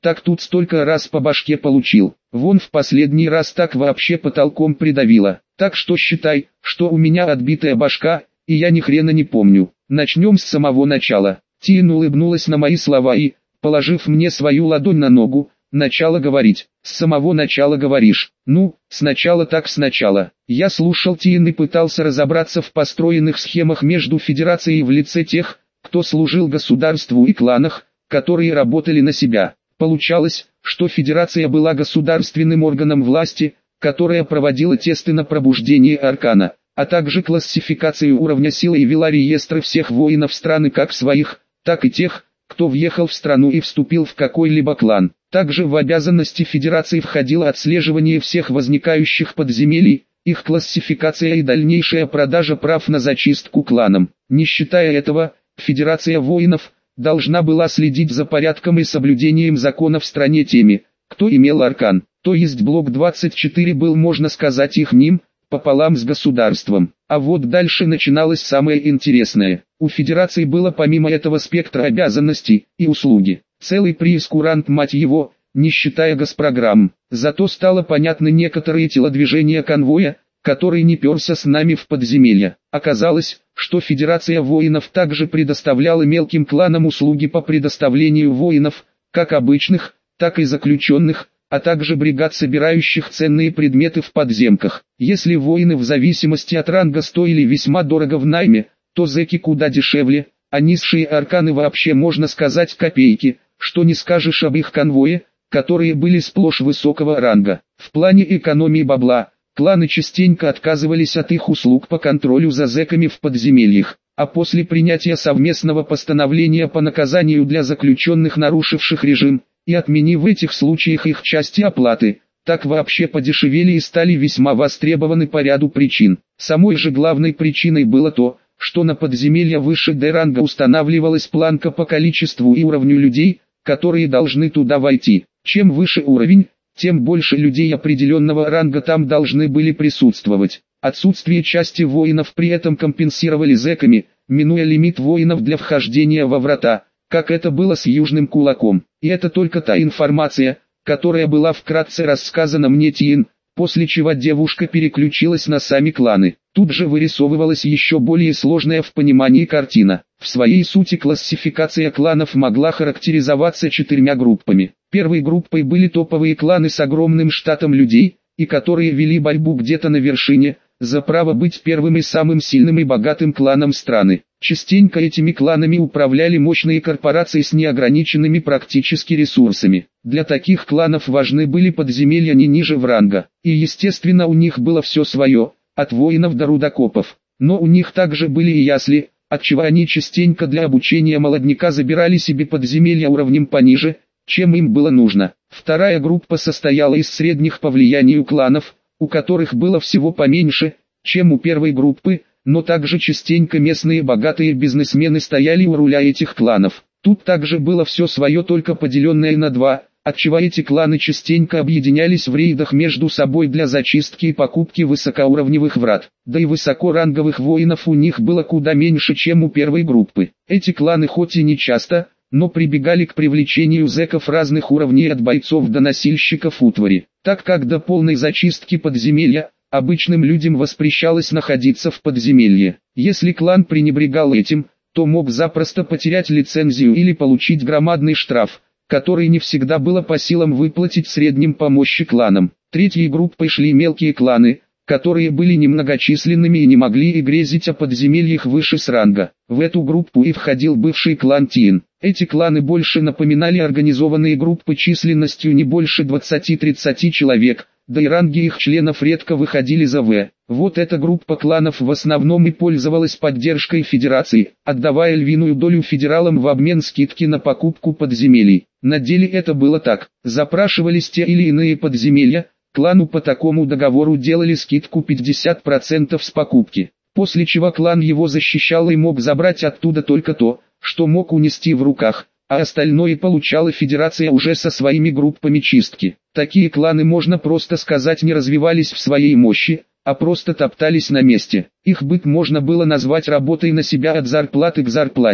так тут столько раз по башке получил. Вон в последний раз так вообще потолком придавило. Так что считай, что у меня отбитая башка, и я ни хрена не помню. Начнем с самого начала. Тиен улыбнулась на мои слова и, положив мне свою ладонь на ногу, начала говорить. С самого начала говоришь. Ну, сначала так сначала. Я слушал Тиен и пытался разобраться в построенных схемах между Федерацией в лице тех, кто служил государству, и кланах, которые работали на себя. Получалось, что Федерация была государственным органом власти, которая проводила тесты на пробуждение аркана, а также классификацию уровня силы и вела реестры всех воинов страны как своих, так и тех, кто въехал в страну и вступил в какой-либо клан. Также в обязанности Федерации входило отслеживание всех возникающих подземелий, их классификация и дальнейшая продажа прав на зачистку кланам. Не считая этого, Федерация воинов должна была следить за порядком и соблюдением закона в стране теми, кто имел аркан, то есть блок двадцать четыре был, можно сказать, их ним, пополам с государством. А вот дальше начиналось самое интересное. У Федерации было помимо этого спектра обязанностей и услуги. Целый прейскурант, мать его, не считая госпрограмм. Зато стало понятны некоторые телодвижения конвоя, который не перся с нами в подземелье. Оказалось, что Федерация воинов также предоставляла мелким кланам услуги по предоставлению воинов, как обычных, так и заключенных, а также бригад, собирающих ценные предметы в подземках. Если воины в зависимости от ранга стоили весьма дорого в найме, то зэки куда дешевле, а низшие арканы вообще, можно сказать, копейки, что не скажешь об их конвое, которые были сплошь высокого ранга. В плане экономии бабла, кланы частенько отказывались от их услуг по контролю за зэками в подземельях, а после принятия совместного постановления по наказанию для заключенных, нарушивших режим, и отменив в этих случаях их части оплаты, так вообще подешевели и стали весьма востребованы по ряду причин. Самой же главной причиной было то, что на подземелья выше Д-ранга устанавливалась планка по количеству и уровню людей, которые должны туда войти. Чем выше уровень, тем больше людей определенного ранга там должны были присутствовать. Отсутствие части воинов при этом компенсировали зэками, минуя лимит воинов для вхождения во врата, как это было с Южным Кулаком. И это только та информация, которая была вкратце рассказана мне Тиен, после чего девушка переключилась на сами кланы. Тут же вырисовывалась еще более сложная в понимании картина. В своей сути классификация кланов могла характеризоваться четырьмя группами. Первой группой были топовые кланы с огромным штатом людей, и которые вели борьбу где-то на вершине, за право быть первым и самым сильным и богатым кланом страны. Частенько этими кланами управляли мощные корпорации с неограниченными практически ресурсами. Для таких кланов важны были подземелья не ниже в ранга, и естественно у них было все свое, от воинов до рудокопов. Но у них также были и ясли, отчего они частенько для обучения молодняка забирали себе подземелья уровнем пониже, чем им было нужно. Вторая группа состояла из средних по влиянию кланов, у которых было всего поменьше, чем у первой группы, но также частенько местные богатые бизнесмены стояли у руля этих кланов. Тут также было все свое, только поделенное на два, отчего эти кланы частенько объединялись в рейдах между собой для зачистки и покупки высокоуровневых врат. Да и высокоранговых воинов у них было куда меньше, чем у первой группы. Эти кланы хоть и не часто, но прибегали к привлечению зэков разных уровней от бойцов до носильщиков утвари, так как до полной зачистки подземелья, обычным людям воспрещалось находиться в подземелье. Если клан пренебрегал этим, то мог запросто потерять лицензию или получить громадный штраф, который не всегда было по силам выплатить средним помощи кланам. Третьей группой шли мелкие кланы, которые были немногочисленными и не могли и грезить о подземельях выше с ранга. В эту группу и входил бывший клан Тиен. Эти кланы больше напоминали организованные группы численностью не больше двадцати-тридцати человек, да и ранги их членов редко выходили за В. Вот эта группа кланов в основном и пользовалась поддержкой Федерации, отдавая львиную долю федералам в обмен скидки на покупку подземелий. На деле это было так: запрашивались те или иные подземелья, клану по такому договору делали скидку пятьдесят процентов с покупки, после чего клан его защищал и мог забрать оттуда только то, что мог унести в руках, а остальное получала Федерация уже со своими группами чистки. Такие кланы, можно просто сказать, не развивались в своей мощи, а просто топтались на месте. Их быт можно было назвать работой на себя от зарплаты к зарплате.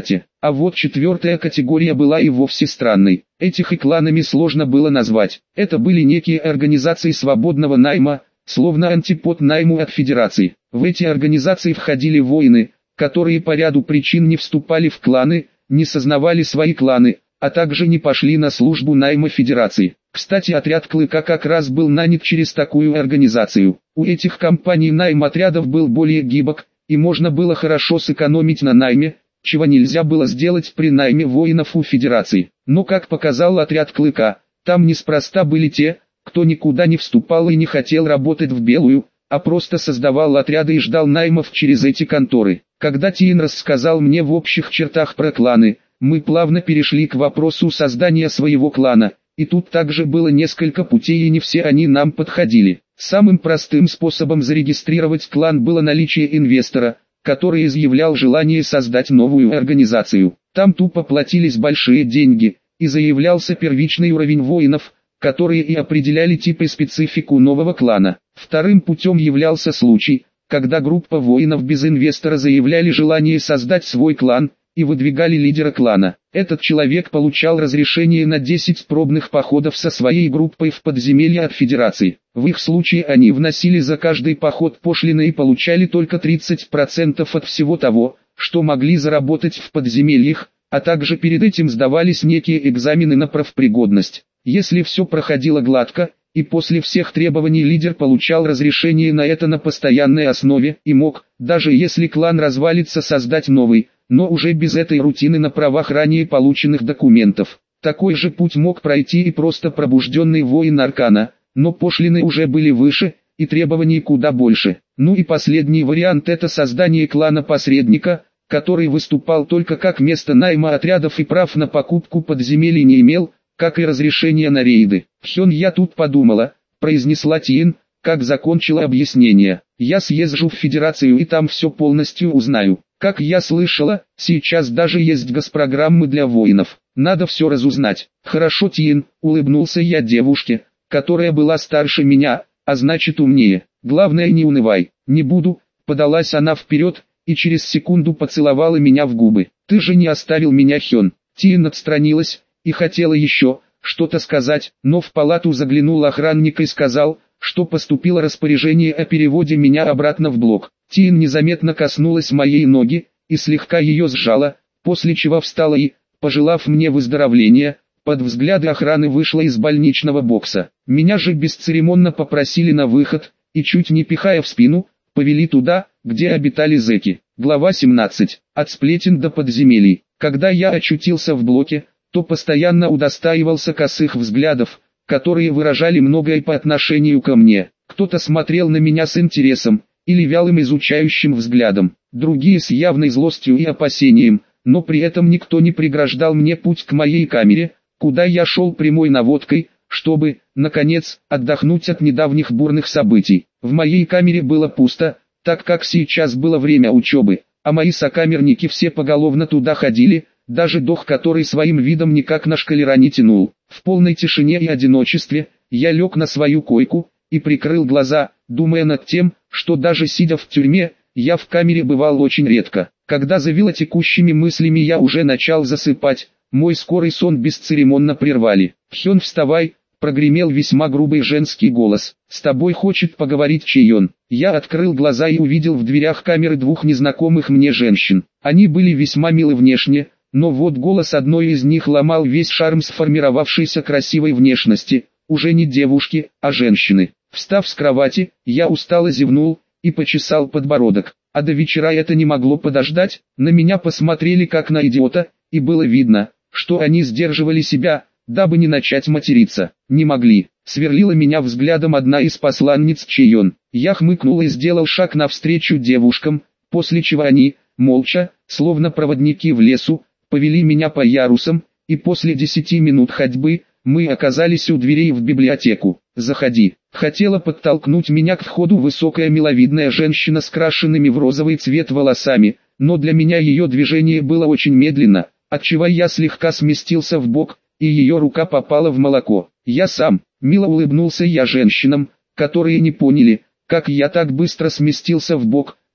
А вот четвертая категория была и вовсе странной. Этих и кланами сложно было назвать. Это были некие организации свободного найма, словно антипод найму от федерации. В эти организации входили воины, которые по ряду причин не вступали в кланы, не сознавали свои кланы, а также не пошли на службу найма федерации. Кстати, отряд Клыка как раз был нанят через такую организацию. У этих компаний найм отрядов был более гибок, и можно было хорошо сэкономить на найме, чего нельзя было сделать при найме воинов у федерации. Но как показал отряд Клыка, там неспроста были те, кто никуда не вступал и не хотел работать в белую, а просто создавал отряды и ждал наймов через эти конторы. Когда Тиен рассказал мне в общих чертах про кланы, мы плавно перешли к вопросу создания своего клана, и тут также было несколько путей и не все они нам подходили. Самым простым способом зарегистрировать клан было наличие инвестора, который изъявлял желание создать новую организацию. Там тупо платились большие деньги, и заявлялся первичный уровень воинов, которые и определяли тип и специфику нового клана. Вторым путем являлся случай, когда группа воинов без инвестора заявляли желание создать свой клан, и выдвигали лидера клана. Этот человек получал разрешение на десять пробных походов со своей группой в подземелье от Федерации. В их случае они вносили за каждый поход пошлины и получали только тридцать процентов от всего того, что могли заработать в подземельях, а также перед этим сдавались некие экзамены на профпригодность. Если все проходило гладко, и после всех требований лидер получал разрешение на это на постоянной основе и мог, даже если клан развалится, создать новый, но уже без этой рутины на правах ранее полученных документов. Такой же путь мог пройти и просто пробужденный воин Аркана, но пошлины уже были выше, и требований куда больше. Ну и последний вариант — это создание клана-посредника, который выступал только как место найма отрядов и прав на покупку подземелий не имел, как и разрешение на рейды. «Хён, я тут подумала», — произнесла Тиен, как закончила объяснение. «Я съезжу в Федерацию и там все полностью узнаю. Как я слышала, сейчас даже есть госпрограммы для воинов. Надо все разузнать». «Хорошо, Тиен», — улыбнулся я девушке, которая была старше меня, а значит умнее. «Главное, не унывай». «Не буду», — подалась она вперед, и через секунду поцеловала меня в губы. «Ты же не оставил меня, Хён». Тиен отстранилась и хотела еще что-то сказать, но в палату заглянул охранник и сказал, что поступило распоряжение о переводе меня обратно в блок. Тиен незаметно коснулась моей ноги и слегка ее сжала, после чего встала и, пожелав мне выздоровления, под взгляды охраны вышла из больничного бокса. Меня же бесцеремонно попросили на выход, и чуть не пихая в спину, повели туда, где обитали зэки. Глава семнадцать. От сплетен до подземелий. Когда я очутился в блоке, то постоянно удостаивался косых взглядов, которые выражали многое по отношению ко мне. Кто-то смотрел на меня с интересом, или вялым изучающим взглядом, другие с явной злостью и опасением, но при этом никто не преграждал мне путь к моей камере, куда я шел прямой наводкой, чтобы, наконец, отдохнуть от недавних бурных событий. В моей камере было пусто, так как сейчас было время учебы, а мои сокамерники все поголовно туда ходили, даже Дох, который своим видом никак на шкалера не тянул. В полной тишине и одиночестве, я лег на свою койку и прикрыл глаза, думая над тем, что даже сидя в тюрьме, я в камере бывал очень редко. Когда завило текущими мыслями, я уже начал засыпать, мой скорый сон бесцеремонно прервали. «Хён, вставай», — прогремел весьма грубый женский голос. «С тобой хочет поговорить Чейон». Я открыл глаза и увидел в дверях камеры двух незнакомых мне женщин. Они были весьма милы внешне, но вот голос одной из них ломал весь шарм сформировавшейся красивой внешности, уже не девушки, а женщины. Встав с кровати, я устало зевнул и почесал подбородок. А до вечера это не могло подождать, на меня посмотрели как на идиота, и было видно, что они сдерживали себя, дабы не начать материться. Не могли. Сверлила меня взглядом одна из посланниц Чейон. Я хмыкнул и сделал шаг навстречу девушкам, после чего они, молча, словно проводники в лесу, повели меня по ярусам, и после десяти минут ходьбы, мы оказались у дверей в библиотеку. «Заходи». Хотела подтолкнуть меня к входу высокая миловидная женщина с крашенными в розовый цвет волосами, но для меня ее движение было очень медленно, отчего я слегка сместился вбок, и ее рука попала в молоко. «Я сам», — мило улыбнулся я женщинам, которые не поняли, как я так быстро сместился вбок,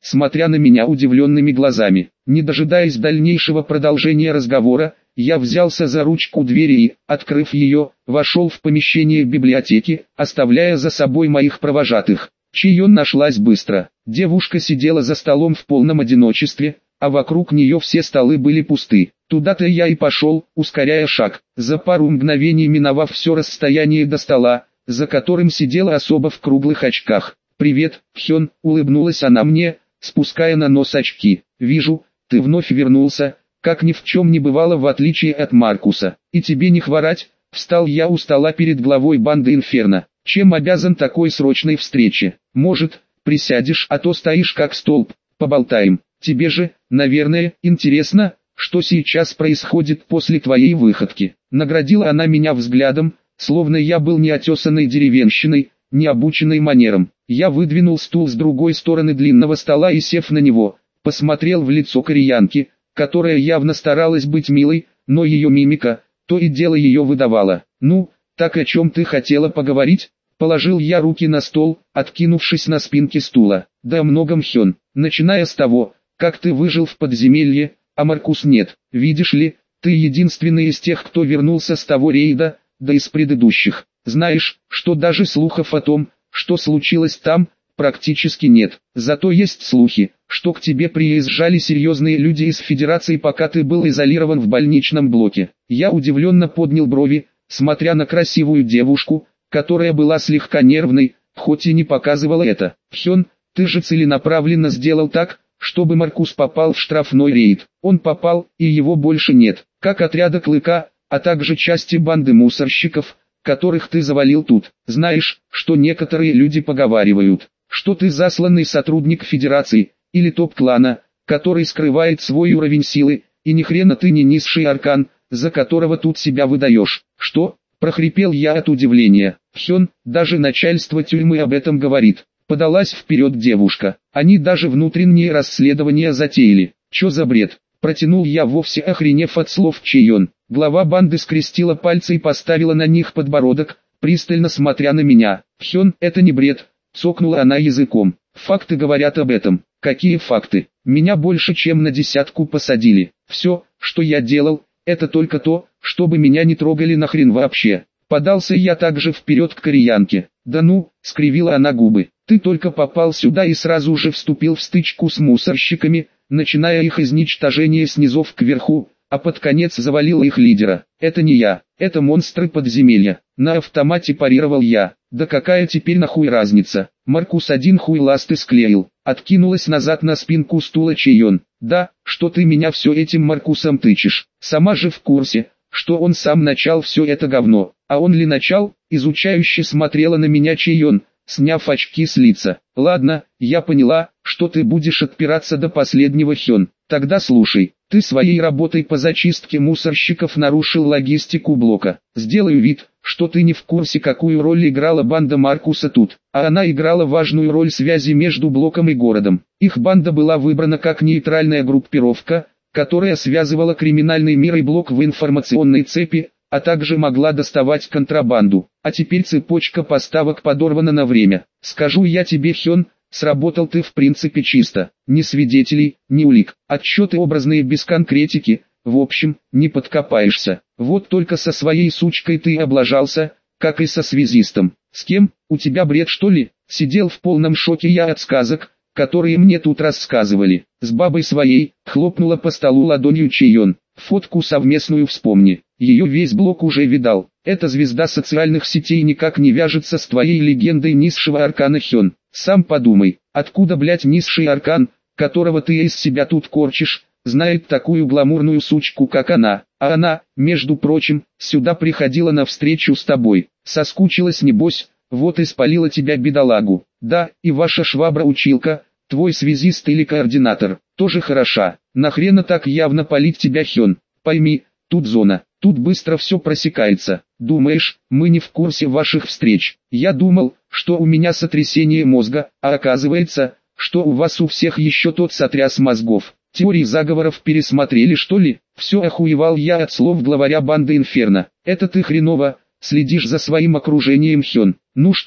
смотря на меня удивленными глазами. Не дожидаясь дальнейшего продолжения разговора, я взялся за ручку двери и, открыв ее, вошел в помещение библиотеки, оставляя за собой моих провожатых. Чийон нашлась быстро. Девушка сидела за столом в полном одиночестве, а вокруг нее все столы были пусты. Туда-то я и пошел, ускоряя шаг. За пару мгновений миновав все расстояние до стола, за которым сидела особа в круглых очках. «Привет, Хён», — улыбнулась она мне, спуская на нос очки. «Вижу, ты вновь вернулся, как ни в чем не бывало, в отличие от Маркуса. И тебе не хворать?» Встал я у стола перед главой банды Инферно. «Чем обязан такой срочной встрече? Может, присядешь, а то стоишь как столб, поболтаем. Тебе же, наверное, интересно, что сейчас происходит после твоей выходки». Наградила она меня взглядом, словно я был неотесанной деревенщиной, не обученной манерам. Я выдвинул стул с другой стороны длинного стола и, сев на него, посмотрел в лицо кореянки, которая явно старалась быть милой, но ее мимика, то и дело ее выдавала. «Ну, так о чем ты хотела поговорить?» Положил я руки на стол, откинувшись на спинке стула. «Да о многом, Хён, начиная с того, как ты выжил в подземелье, а Маркус нет. Видишь ли, ты единственный из тех, кто вернулся с того рейда, да из предыдущих. Знаешь, что даже слухов о том, что случилось там, практически нет. Зато есть слухи, что к тебе приезжали серьезные люди из Федерации, пока ты был изолирован в больничном блоке». Я удивленно поднял брови, смотря на красивую девушку, которая была слегка нервной, хоть и не показывала это. «Хён, ты же целенаправленно сделал так, чтобы Маркус попал в штрафной рейд. Он попал, и его больше нет, как отряда Клыка, а также части банды мусорщиков, которых ты завалил тут. Знаешь, что некоторые люди поговаривают, что ты засланный сотрудник Федерации, или топ-клана, который скрывает свой уровень силы, и ни хрена ты не низший аркан, за которого тут себя выдаешь». «Что?» – прохрипел я от удивления. «Хён, даже начальство тюрьмы об этом говорит». Подалась вперед девушка. «Они даже внутренние расследования затеяли. Чё за бред?» Протянул я, вовсе охренев от слов Чийон. Глава банды скрестила пальцы и поставила на них подбородок, пристально смотря на меня. «Хён, это не бред», — цокнула она языком. «Факты говорят об этом». «Какие факты? Меня больше чем на десятку посадили. Все, что я делал, это только то, чтобы меня не трогали нахрен вообще». Подался я также вперед к кореянке. «Да ну», — скривила она губы, — «ты только попал сюда и сразу же вступил в стычку с мусорщиками, начиная их изничтожение снизов кверху, а под конец завалил их лидера. Это не я, это монстры подземелья». На автомате парировал я. «Да какая теперь нахуй разница? Маркус один хуй ласты склеил». Откинулась назад на спинку стула Чийон. «Да, что ты меня все этим Маркусом тычешь? Сама же в курсе, что он сам начал все это говно». «А он ли начал?» — изучающе смотрела на меня Чийон, сняв очки с лица. «Ладно, я поняла, что ты будешь отпираться до последнего, Хён. Тогда слушай, ты своей работой по зачистке мусорщиков нарушил логистику блока. Сделаю вид, что ты не в курсе, какую роль играла банда Маркуса тут, а она играла важную роль связи между блоком и городом. Их банда была выбрана как нейтральная группировка, которая связывала криминальный мир и блок в информационной цепи, а также могла доставать контрабанду. А теперь цепочка поставок подорвана на время. Скажу я тебе, Хён, сработал ты в принципе чисто. Ни свидетелей, ни улик. Отчеты образные без конкретики. В общем, не подкопаешься. Вот только со своей сучкой ты облажался, как и со связистом. С кем? У тебя бред, что ли? Сидел в полном шоке я от сказок, которые мне тут рассказывали. С бабой своей, хлопнула по столу ладонью Чийон. Фотку совместную вспомни. Ее весь блок уже видал. Эта звезда социальных сетей никак не вяжется с твоей легендой низшего аркана, Хён. Сам подумай, откуда, блять, низший аркан, которого ты из себя тут корчишь, знает такую гламурную сучку, как она. А она, между прочим, сюда приходила на встречу с тобой. Соскучилась небось, вот и спалила тебя, бедолагу. Да, и ваша швабра-училка, твой связист или координатор, тоже хороша. Нахрена так явно палить тебя, Хён? Пойми, тут зона, тут быстро все просекается. Думаешь, мы не в курсе ваших встреч? Я думал, что у меня сотрясение мозга, а оказывается, что у вас у всех еще тот сотряс мозгов. Теории заговоров пересмотрели, что ли? Все охуевал я от слов главаря банды Инферно. Это ты хреново следишь за своим окружением, Хён. Ну что,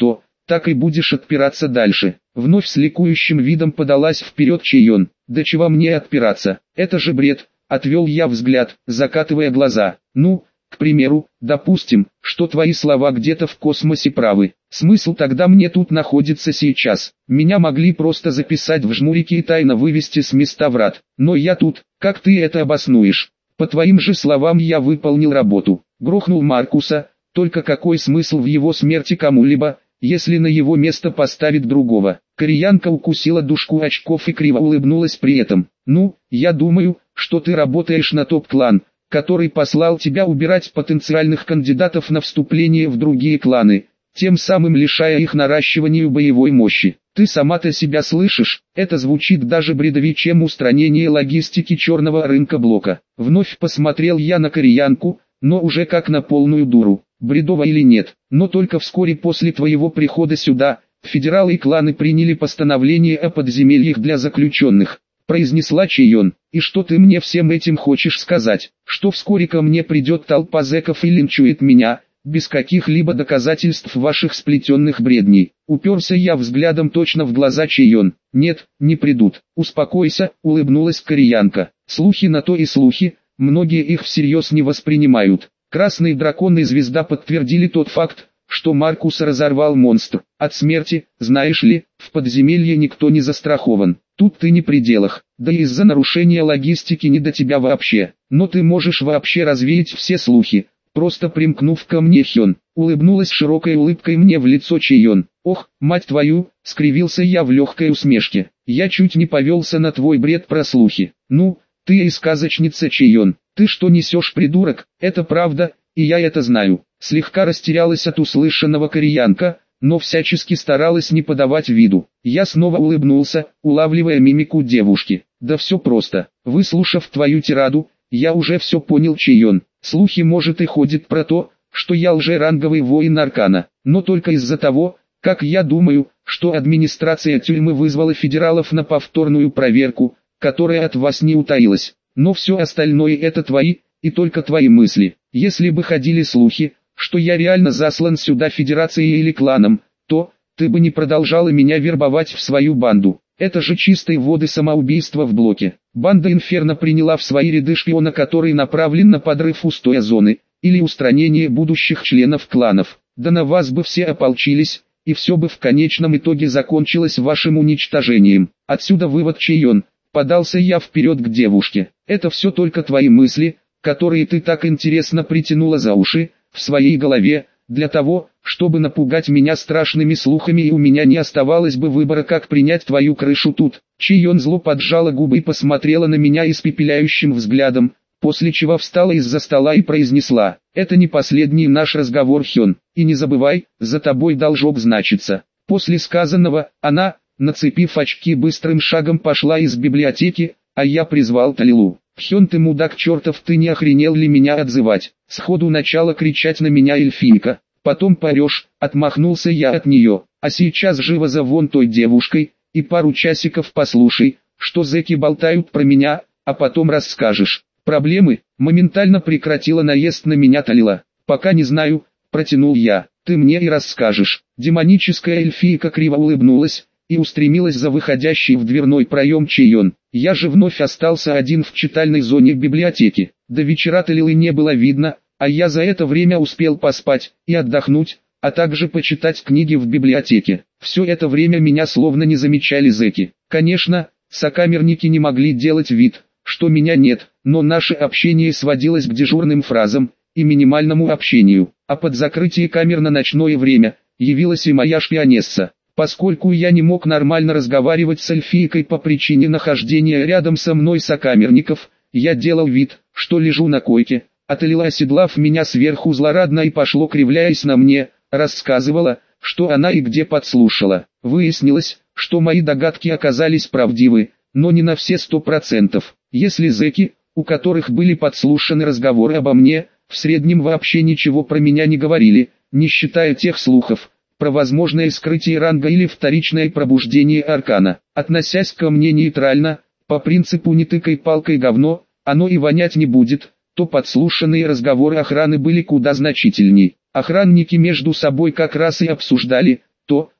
так и будешь отпираться дальше. Вновь с ликующим видом подалась вперед Чейон. Да чего мне отпираться, это же бред, отвел я взгляд, закатывая глаза. Ну, к примеру, допустим, что твои слова где-то в космосе правы. Смысл тогда мне тут находится сейчас? Меня могли просто записать в жмурике и тайно вывести с места врат. Но я тут, как ты это обоснуешь? По твоим же словам я выполнил работу. Грохнул Маркуса, только какой смысл в его смерти кому-либо, если на его место поставит другого? Кореянка укусила дужку очков и криво улыбнулась при этом. Ну, я думаю, что ты работаешь на топ-клан, который послал тебя убирать потенциальных кандидатов на вступление в другие кланы, тем самым лишая их наращиванию боевой мощи. Ты сама-то себя слышишь? Это звучит даже бредовее, чем устранение логистики черного рынка блока. Вновь посмотрел я на кореянку, но уже как на полную дуру. Бредово или нет, но только вскоре после твоего прихода сюда, федералы и кланы приняли постановление о подземельях для заключенных, произнесла Чейон. И что ты мне всем этим хочешь сказать? Что вскоре ко мне придет толпа зэков и линчует меня, без каких-либо доказательств ваших сплетенных бредней? Уперся я взглядом точно в глаза Чейон. Нет, не придут. Успокойся, улыбнулась кореянка. Слухи на то и слухи, многие их всерьез не воспринимают. Красный дракон и звезда подтвердили тот факт, что Маркуса разорвал монстр. От смерти, знаешь ли, в подземелье никто не застрахован. Тут ты не при делах, да и из-за нарушения логистики не до тебя вообще. Но ты можешь вообще развеять все слухи, просто примкнув ко мне, Хён. Улыбнулась широкой улыбкой мне в лицо Чейон. Ох, мать твою, скривился я в легкой усмешке. Я чуть не повелся на твой бред про слухи. Ну, ты и сказочница, Чейон. Ты что несешь, придурок? Это правда, и я это знаю. Слегка растерялась от услышанного кореянка, но всячески старалась не подавать виду. Я снова улыбнулся, улавливая мимику девушки. Да все просто. Выслушав твою тираду, я уже все понял, Чейон. Слухи, может, и ходят про то, что я лжеранговый воин Аркана, но только из-за того, как я думаю, что администрация тюрьмы вызвала федералов на повторную проверку, которая от вас не утаилась. Но все остальное это твои, и только твои мысли. Если бы ходили слухи, что я реально заслан сюда федерацией или кланом, то ты бы не продолжала меня вербовать в свою банду. Это же чистой воды самоубийство в блоке. Банда Инферно приняла в свои ряды шпиона, который направлен на подрыв устоя зоны, или устранение будущих членов кланов. Да на вас бы все ополчились, и все бы в конечном итоге закончилось вашим уничтожением. Отсюда вывод, Чейон. Подался я вперед к девушке. Это все только твои мысли, которые ты так интересно притянула за уши, в своей голове, для того, чтобы напугать меня страшными слухами, и у меня не оставалось бы выбора, как принять твою крышу тут. Чейон зло поджала губы и посмотрела на меня испепеляющим взглядом, после чего встала из-за стола и произнесла: «Это не последний наш разговор, Хён, и не забывай, за тобой должок значится». После сказанного, она, нацепив очки, быстрым шагом пошла из библиотеки, а я призвал Талилу. «Хён, ты мудак чертов, ты не охренел ли меня отзывать?» Сходу начала кричать на меня эльфийка. «Потом порешь», отмахнулся я от нее. «А сейчас живо за вон той девушкой, и пару часиков послушай, что зэки болтают про меня, а потом расскажешь». «Проблемы?» Моментально прекратила наезд на меня Талила. «Пока не знаю», протянул я. «Ты мне и расскажешь». Демоническая эльфийка криво улыбнулась и устремилась за выходящий в дверной проем Чейон. Я же вновь остался один в читальной зоне библиотеки. До вечера Талилы не было видно, а я за это время успел поспать и отдохнуть, а также почитать книги в библиотеке. Все это время меня словно не замечали зэки. Конечно, сокамерники не могли делать вид, что меня нет, но наше общение сводилось к дежурным фразам и минимальному общению. А под закрытие камер на ночное время явилась и моя шпионесса. Поскольку я не мог нормально разговаривать с эльфийкой по причине нахождения рядом со мной сокамерников, я делал вид, что лежу на койке, а Талила, оседлав меня сверху злорадно и пошло кривляясь на мне, рассказывала, что она и где подслушала. Выяснилось, что мои догадки оказались правдивы, но не на все сто процентов. Если зэки, у которых были подслушаны разговоры обо мне, в среднем вообще ничего про меня не говорили, не считая тех слухов про возможное скрытие ранга или вторичное пробуждение аркана. Относясь ко мне нейтрально, по принципу «не тыкай палкой говно, оно и вонять не будет», то подслушанные разговоры охраны были куда значительней. Охранники между собой как раз и обсуждали то,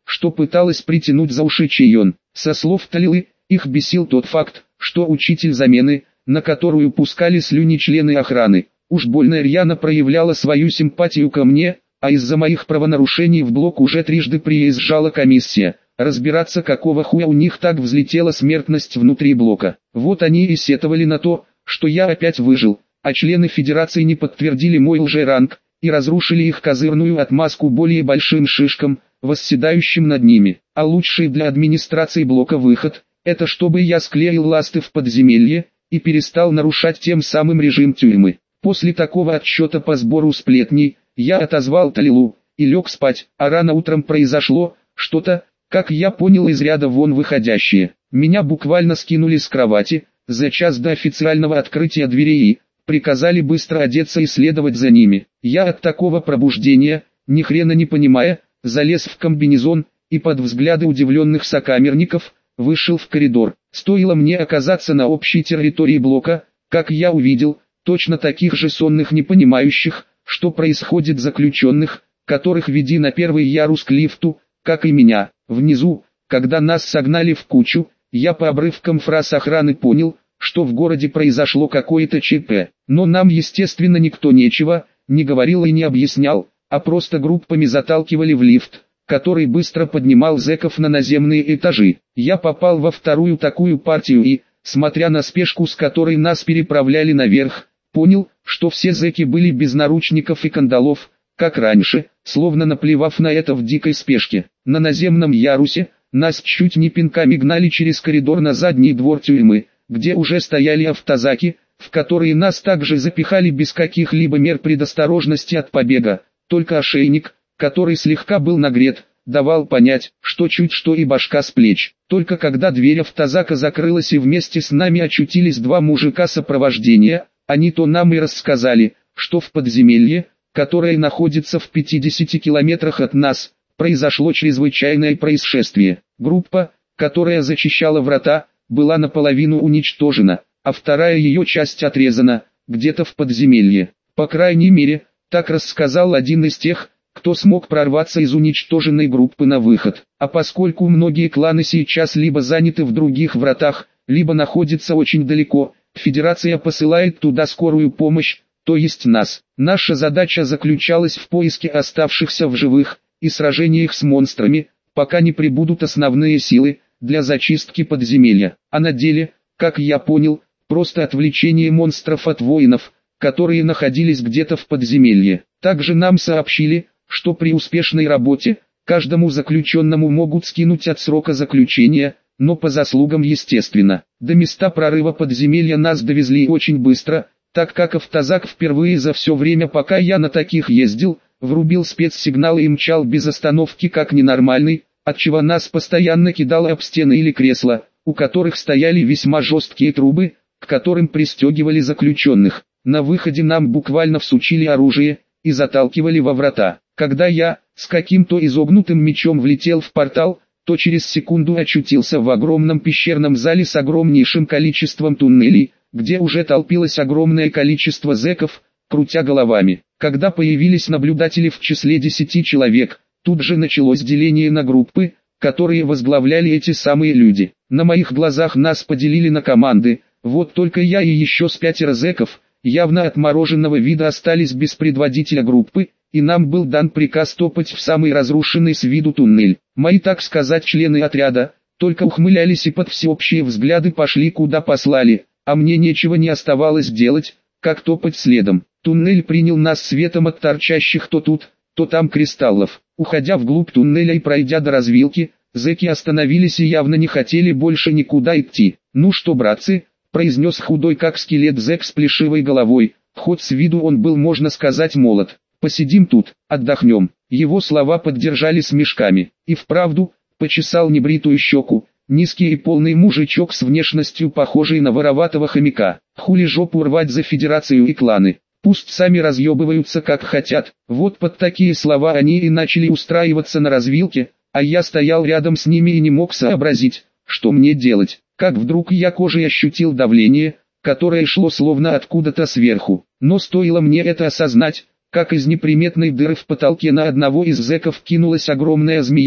что пыталась притянуть за уши Чейон. Со слов Талилы, их бесил тот факт, что учитель замены, на которую пускали слюни члены охраны, уж больно рьяно проявляла свою симпатию ко мне, а из-за моих правонарушений в блок уже трижды приезжала комиссия. Разбираться, какого хуя у них так взлетела смертность внутри блока. Вот они и сетовали на то, что я опять выжил, а члены Федерации не подтвердили мой лжеранг и разрушили их козырную отмазку более большим шишкам, восседающим над ними. А лучший для администрации блока выход – это чтобы я склеил ласты в подземелье и перестал нарушать тем самым режим тюрьмы. После такого отчета по сбору сплетней, я отозвал Талилу и лег спать, а рано утром произошло что-то, как я понял, из ряда вон выходящее. Меня буквально скинули с кровати за час до официального открытия дверей и приказали быстро одеться и следовать за ними. Я от такого пробуждения, ни хрена не понимая, залез в комбинезон и под взгляды удивленных сокамерников вышел в коридор. Стоило мне оказаться на общей территории блока, как я увидел точно таких же сонных непонимающих, что происходит заключенных, которых веди на первый ярус к лифту, как и меня. Внизу, когда нас согнали в кучу, я по обрывкам фраз охраны понял, что в городе произошло какое-то ЧП. Но нам, естественно, никто ничего не говорил и не объяснял, а просто группами заталкивали в лифт, который быстро поднимал зэков на наземные этажи. Я попал во вторую такую партию и, смотря на спешку, с которой нас переправляли наверх, понял, что все зэки были без наручников и кандалов, как раньше, словно наплевав на это в дикой спешке. На наземном ярусе нас чуть не пинками гнали через коридор на задний двор тюрьмы, где уже стояли автозаки, в которые нас также запихали без каких-либо мер предосторожности от побега. Только ошейник, который слегка был нагрет, давал понять, что чуть что и башка с плеч. Только когда дверь автозака закрылась и вместе с нами очутились два мужика сопровождения, они то нам и рассказали, что в подземелье, которое находится в пятидесяти километрах от нас, произошло чрезвычайное происшествие. Группа, которая зачищала врата, была наполовину уничтожена, а вторая ее часть отрезана, где-то в подземелье. По крайней мере, так рассказал один из тех, кто смог прорваться из уничтоженной группы на выход. А поскольку многие кланы сейчас либо заняты в других вратах, либо находятся очень далеко, Федерация посылает туда скорую помощь, то есть нас. Наша задача заключалась в поиске оставшихся в живых и сражениях с монстрами, пока не прибудут основные силы для зачистки подземелья. А на деле, как я понял, просто отвлечение монстров от воинов, которые находились где-то в подземелье. Также нам сообщили, что при успешной работе каждому заключенному могут скинуть от срока заключения, но по заслугам, естественно. До места прорыва подземелья нас довезли очень быстро, так как автозак впервые за все время, пока я на таких ездил, врубил спецсигнал и мчал без остановки как ненормальный, отчего нас постоянно кидало об стены или кресла, у которых стояли весьма жесткие трубы, к которым пристегивали заключенных. На выходе нам буквально всучили оружие и заталкивали во врата. Когда я, с каким-то изогнутым мечом влетел в портал, то через секунду очутился в огромном пещерном зале с огромнейшим количеством туннелей, где уже толпилось огромное количество зэков, крутя головами. Когда появились наблюдатели в числе десяти человек, тут же началось деление на группы, которые возглавляли эти самые люди. На моих глазах нас поделили на команды, вот только я и еще с пятеро зэков, явно отмороженного вида, остались без предводителя группы, и нам был дан приказ топать в самый разрушенный с виду туннель. Мои, так сказать, члены отряда, только ухмылялись и под всеобщие взгляды пошли куда послали, а мне нечего не оставалось делать, как топать следом. Туннель принял нас светом от торчащих то тут, то там кристаллов. Уходя вглубь туннеля и пройдя до развилки, зэки остановились и явно не хотели больше никуда идти. «Ну что, братцы», — произнес худой как скелет зэк с плешивой головой, хоть с виду он был, можно сказать, молод. «Посидим тут, отдохнем». Его слова поддержали смешками. И вправду, почесал небритую щеку, низкий и полный мужичок с внешностью похожий на вороватого хомяка. Хули жопу рвать за Федерацию и кланы. Пусть сами разъебываются как хотят. Вот под такие слова они и начали устраиваться на развилке, а я стоял рядом с ними и не мог сообразить, что мне делать. Как вдруг я кожей ощутил давление, которое шло словно откуда-то сверху. Но стоило мне это осознать, как из неприметной дыры в потолке на одного из зэков кинулась огромная змея,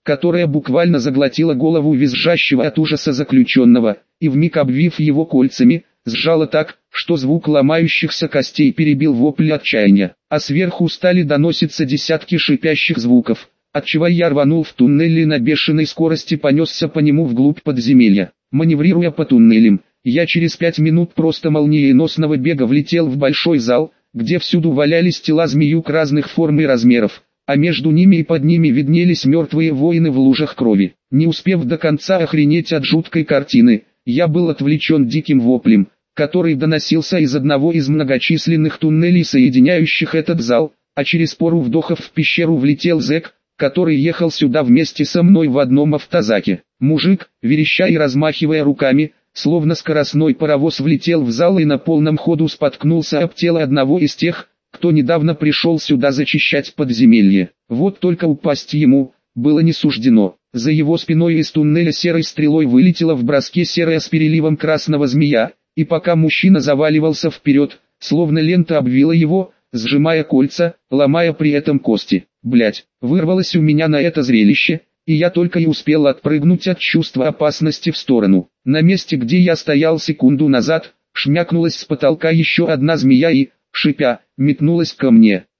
которая буквально заглотила голову визжащего от ужаса заключенного, и вмиг обвив его кольцами, сжала так, что звук ломающихся костей перебил вопли отчаяния, а сверху стали доноситься десятки шипящих звуков, отчего я рванул в туннель и на бешеной скорости понесся по нему вглубь подземелья. Маневрируя по туннелям, я через пять минут просто молниеносного бега влетел в большой зал, где всюду валялись тела змеюк разных форм и размеров, а между ними и под ними виднелись мертвые воины в лужах крови. Не успев до конца охренеть от жуткой картины, я был отвлечен диким воплем, который доносился из одного из многочисленных туннелей, соединяющих этот зал, а через пару вдохов в пещеру влетел зэк, который ехал сюда вместе со мной в одном автозаке. Мужик, вереща и размахивая руками, словно скоростной паровоз, влетел в зал и на полном ходу споткнулся об тело одного из тех, кто недавно пришел сюда зачищать подземелье. Вот только упасть ему было не суждено. За его спиной из туннеля серой стрелой вылетела в броске серая с переливом красного змея, и пока мужчина заваливался вперед, словно лента обвила его, сжимая кольца, ломая при этом кости. Блять, вырвалось у меня на это зрелище, и я только и успел отпрыгнуть от чувства опасности в сторону. На месте, где я стоял секунду назад, шмякнулась с потолка еще одна змея и, шипя, метнулась ко мне.